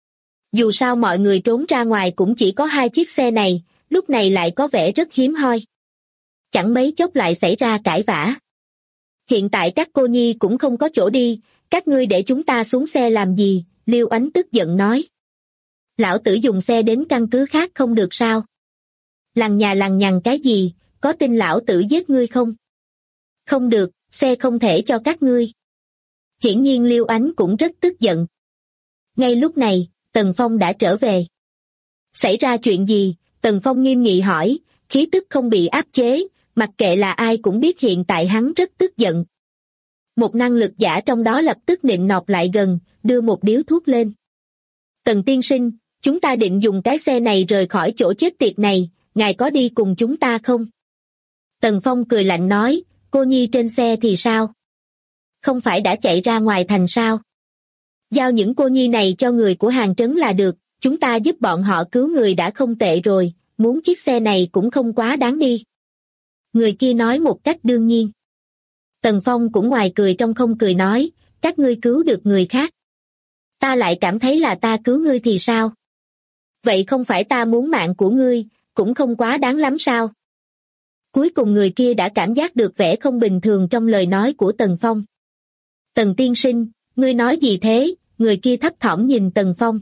Speaker 2: Dù sao mọi người trốn ra ngoài cũng chỉ có 2 chiếc xe này, lúc này lại có vẻ rất hiếm hoi. Chẳng mấy chốc lại xảy ra cãi vã. Hiện tại các cô nhi cũng không có chỗ đi, các ngươi để chúng ta xuống xe làm gì? Liêu Ánh tức giận nói. Lão tử dùng xe đến căn cứ khác không được sao? Lằng nhà lằng nhằng cái gì, có tin lão tử giết ngươi không? Không được, xe không thể cho các ngươi. Hiển nhiên Liêu Ánh cũng rất tức giận. Ngay lúc này, Tần Phong đã trở về. Xảy ra chuyện gì? Tần Phong nghiêm nghị hỏi, khí tức không bị áp chế, mặc kệ là ai cũng biết hiện tại hắn rất tức giận. Một năng lực giả trong đó lập tức nịnh nọt lại gần, đưa một điếu thuốc lên. Tần tiên sinh, chúng ta định dùng cái xe này rời khỏi chỗ chết tiệt này, ngài có đi cùng chúng ta không? Tần Phong cười lạnh nói, cô nhi trên xe thì sao? Không phải đã chạy ra ngoài thành sao? Giao những cô nhi này cho người của Hàng Trấn là được, chúng ta giúp bọn họ cứu người đã không tệ rồi, muốn chiếc xe này cũng không quá đáng đi. Người kia nói một cách đương nhiên. Tần Phong cũng ngoài cười trong không cười nói, các ngươi cứu được người khác. Ta lại cảm thấy là ta cứu ngươi thì sao? Vậy không phải ta muốn mạng của ngươi, cũng không quá đáng lắm sao? Cuối cùng người kia đã cảm giác được vẻ không bình thường trong lời nói của Tần Phong. Tần tiên sinh, ngươi nói gì thế? Người kia thấp thỏm nhìn Tần Phong.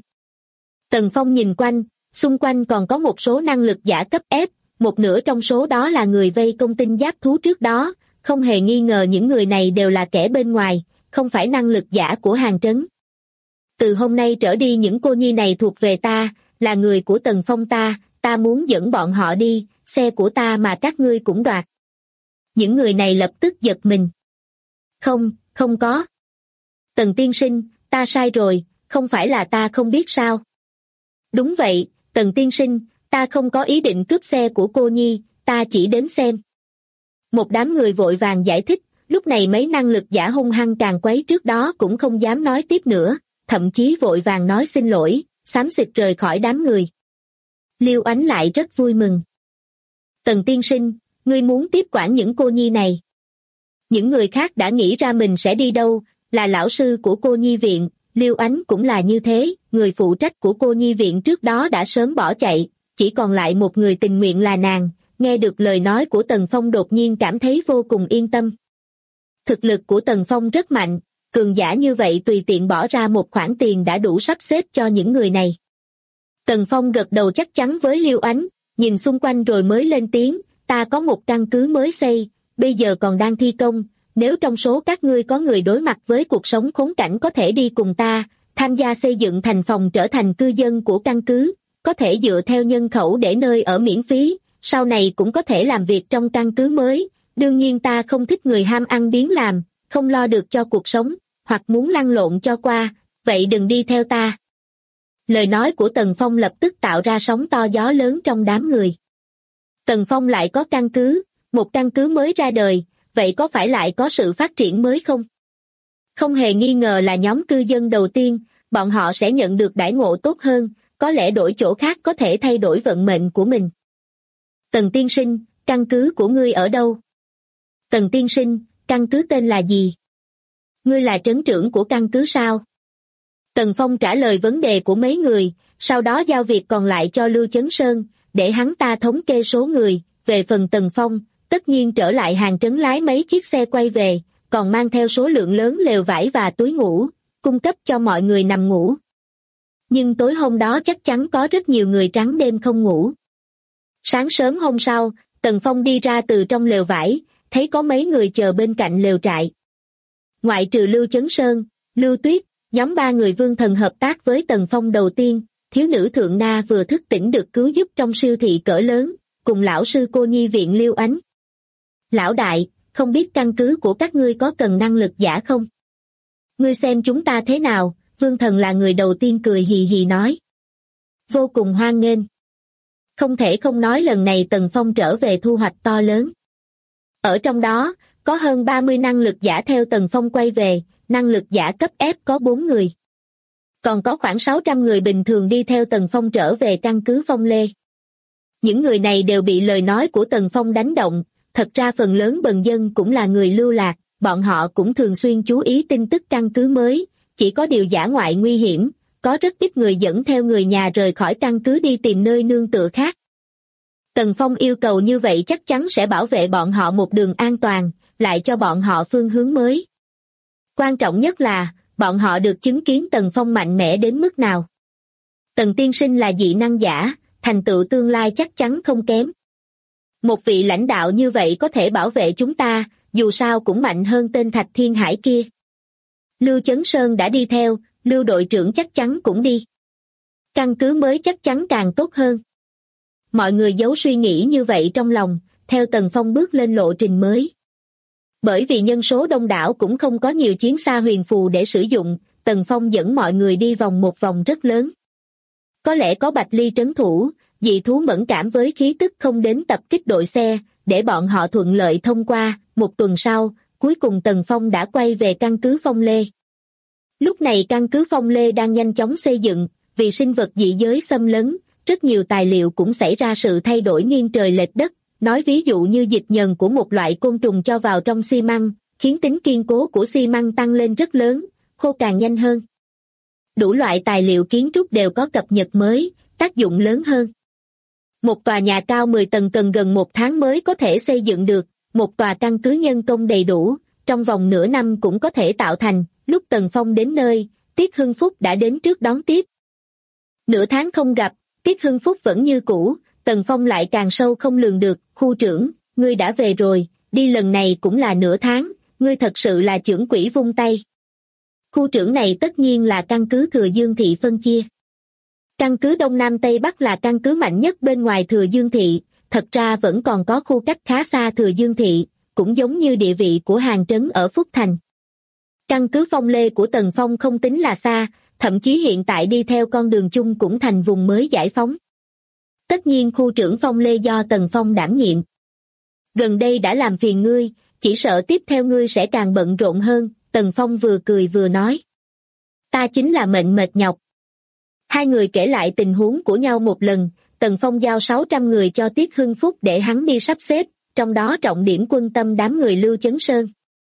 Speaker 2: Tần Phong nhìn quanh, xung quanh còn có một số năng lực giả cấp F, một nửa trong số đó là người vây công tinh giáp thú trước đó, không hề nghi ngờ những người này đều là kẻ bên ngoài, không phải năng lực giả của Hàng Trấn. Từ hôm nay trở đi những cô nhi này thuộc về ta, là người của Tần Phong ta muốn dẫn bọn họ đi, xe của ta mà các ngươi cũng đoạt. Những người này lập tức giật mình. Không có. Tần tiên sinh, ta sai rồi, không phải là ta không biết sao. Đúng vậy, Tần tiên sinh, ta không có ý định cướp xe của cô nhi, ta chỉ đến xem. Một đám người vội vàng giải thích, lúc này mấy năng lực giả hung hăng càng quấy trước đó cũng không dám nói tiếp nữa, thậm chí vội vàng nói xin lỗi, xám xịt rời khỏi đám người. Liêu Ánh lại rất vui mừng. Tần tiên sinh, ngươi muốn tiếp quản những cô nhi này. Những người khác đã nghĩ ra mình sẽ đi đâu, là lão sư của cô nhi viện, Liêu Ánh cũng là như thế, người phụ trách của cô nhi viện trước đó đã sớm bỏ chạy, chỉ còn lại một người tình nguyện là nàng, nghe được lời nói của Tần Phong đột nhiên cảm thấy vô cùng yên tâm. Thực lực của Tần Phong rất mạnh, cường giả như vậy tùy tiện bỏ ra một khoản tiền đã đủ sắp xếp cho những người này. Tần Phong gật đầu chắc chắn với Liêu Ánh, nhìn xung quanh rồi mới lên tiếng, ta có một căn cứ mới xây, bây giờ còn đang thi công, nếu trong số các ngươi có người đối mặt với cuộc sống khốn cảnh có thể đi cùng ta, tham gia xây dựng thành phòng trở thành cư dân của căn cứ, có thể dựa theo nhân khẩu để nơi ở miễn phí, sau này cũng có thể làm việc trong căn cứ mới, đương nhiên ta không thích người ham ăn biếng làm, không lo được cho cuộc sống, hoặc muốn lăn lộn cho qua, vậy đừng đi theo ta. Lời nói của Tần Phong lập tức tạo ra sóng to gió lớn trong đám người. Tần Phong lại có căn cứ, một căn cứ mới ra đời, vậy có phải lại có sự phát triển mới không? Không hề nghi ngờ là nhóm cư dân đầu tiên, bọn họ sẽ nhận được đãi ngộ tốt hơn, có lẽ đổi chỗ khác có thể thay đổi vận mệnh của mình. Tần tiên sinh, căn cứ của ngươi ở đâu? Tần tiên sinh, căn cứ tên là gì? Ngươi là trấn trưởng của căn cứ sao? Tần Phong trả lời vấn đề của mấy người, sau đó giao việc còn lại cho Lưu Chấn Sơn, để hắn ta thống kê số người. Về phần Tần Phong, tất nhiên trở lại hàng trấn lái mấy chiếc xe quay về, còn mang theo số lượng lớn lều vải và túi ngủ, cung cấp cho mọi người nằm ngủ. Nhưng tối hôm đó chắc chắn có rất nhiều người trắng đêm không ngủ. Sáng sớm hôm sau, Tần Phong đi ra từ trong lều vải, thấy có mấy người chờ bên cạnh lều trại. Ngoại trừ Lưu Chấn Sơn, Lưu Tuyết, nhóm 3 người Vương Thần hợp tác với Tần Phong đầu tiên, thiếu nữ Thượng Na vừa thức tỉnh được cứu giúp trong siêu thị cỡ lớn, cùng lão sư cô nhi viện Lưu Ánh. Lão đại, không biết căn cứ của các ngươi có cần năng lực giả không? Ngươi xem chúng ta thế nào? Vương Thần là người đầu tiên cười hì hì nói. Vô cùng hoan nghênh. Không thể không nói lần này Tần Phong trở về thu hoạch to lớn. Ở trong đó, có hơn 30 năng lực giả theo Tần Phong quay về, năng lực giả cấp F có 4 người. Còn có khoảng 600 người bình thường đi theo Tần Phong trở về căn cứ Phong Lê. Những người này đều bị lời nói của Tần Phong đánh động, thật ra phần lớn bần dân cũng là người lưu lạc, bọn họ cũng thường xuyên chú ý tin tức căn cứ mới, chỉ có điều dã ngoại nguy hiểm, có rất ít người dẫn theo người nhà rời khỏi căn cứ đi tìm nơi nương tựa khác. Tần Phong yêu cầu như vậy chắc chắn sẽ bảo vệ bọn họ một đường an toàn, lại cho bọn họ phương hướng mới. Quan trọng nhất là, bọn họ được chứng kiến Tần Phong mạnh mẽ đến mức nào. Tần tiên sinh là dị năng giả, thành tựu tương lai chắc chắn không kém. Một vị lãnh đạo như vậy có thể bảo vệ chúng ta, dù sao cũng mạnh hơn tên Thạch Thiên Hải kia. Lưu Chấn Sơn đã đi theo, Lưu đội trưởng chắc chắn cũng đi. Căn cứ mới chắc chắn càng tốt hơn. Mọi người giấu suy nghĩ như vậy trong lòng, theo Tần Phong bước lên lộ trình mới. Bởi vì nhân số đông đảo cũng không có nhiều chiến xa huyền phù để sử dụng, Tần Phong dẫn mọi người đi vòng một vòng rất lớn. Có lẽ có Bạch Ly trấn thủ, dị thú mẫn cảm với khí tức không đến tập kích đội xe, để bọn họ thuận lợi thông qua. Một tuần sau, cuối cùng Tần Phong đã quay về căn cứ Phong Lê. Lúc này căn cứ Phong Lê đang nhanh chóng xây dựng, vì sinh vật dị giới xâm lấn, rất nhiều tài liệu cũng xảy ra sự thay đổi nghiêng trời lệch đất, nói ví dụ như dịch nhờn của một loại côn trùng cho vào trong xi măng, khiến tính kiên cố của xi măng tăng lên rất lớn, khô càng nhanh hơn. Đủ loại tài liệu kiến trúc đều có cập nhật mới, tác dụng lớn hơn. Một tòa nhà cao 10 tầng cần gần 1 tháng mới có thể xây dựng được, một tòa căn cứ nhân công đầy đủ, trong vòng nửa năm cũng có thể tạo thành. Lúc Tần Phong đến nơi, Tiết Hưng Phúc đã đến trước đón tiếp. Nửa tháng không gặp, Tiết Hưng Phúc vẫn như cũ, Tần Phong lại càng sâu không lường được. Khu trưởng, ngươi đã về rồi, đi lần này cũng là nửa tháng, ngươi thật sự là trưởng quỹ vung tay. Khu trưởng này tất nhiên là căn cứ Thừa Dương Thị phân chia. Căn cứ Đông Nam Tây Bắc là căn cứ mạnh nhất bên ngoài Thừa Dương Thị, thật ra vẫn còn có khu cách khá xa Thừa Dương Thị, cũng giống như địa vị của hàng trấn ở Phúc Thành. Căn cứ Phong Lê của Tần Phong không tính là xa, thậm chí hiện tại đi theo con đường chung cũng thành vùng mới giải phóng. Tất nhiên khu trưởng Phong Lê do Tần Phong đảm nhiệm. Gần đây đã làm phiền ngươi, chỉ sợ tiếp theo ngươi sẽ càng bận rộn hơn, Tần Phong vừa cười vừa nói. Ta chính là mệnh mệt nhọc. Hai người kể lại tình huống của nhau một lần, Tần Phong giao 600 người cho Tiết Hưng Phúc để hắn đi sắp xếp, trong đó trọng điểm quân tâm đám người Lưu Chấn Sơn.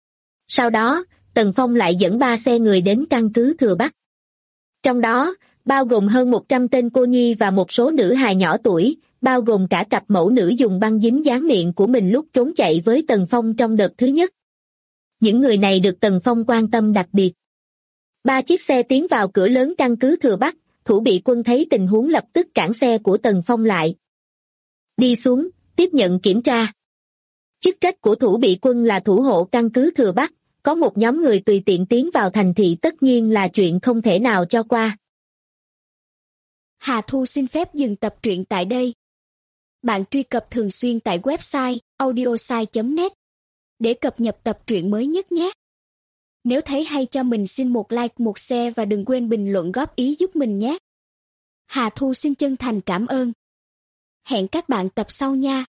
Speaker 2: Sau đó, Tần Phong lại dẫn 3 xe người đến căn cứ Thừa Bắc. Trong đó, bao gồm hơn 100 tên cô nhi và một số nữ hài nhỏ tuổi, bao gồm cả cặp mẫu nữ dùng băng dính dán miệng của mình lúc trốn chạy với Tần Phong trong đợt thứ nhất. Những người này được Tần Phong quan tâm đặc biệt. 3 chiếc xe tiến vào cửa lớn căn cứ Thừa Bắc, Thủ Bị Quân thấy tình huống lập tức cản xe của Tần Phong lại. Đi xuống, tiếp nhận kiểm tra. Chức trách của Thủ Bị Quân là thủ hộ căn cứ Thừa Bắc, có một nhóm người tùy tiện tiến vào thành thị tất nhiên là chuyện không thể nào cho qua.
Speaker 3: Hà Thu xin phép dừng tập truyện tại đây. Bạn truy cập thường xuyên tại website audiosai.net để cập nhật tập truyện mới nhất nhé. Nếu thấy hay cho mình xin một like, một share và đừng quên bình luận góp ý giúp mình nhé. Hà Thu xin chân thành cảm ơn. Hẹn các bạn tập sau nha.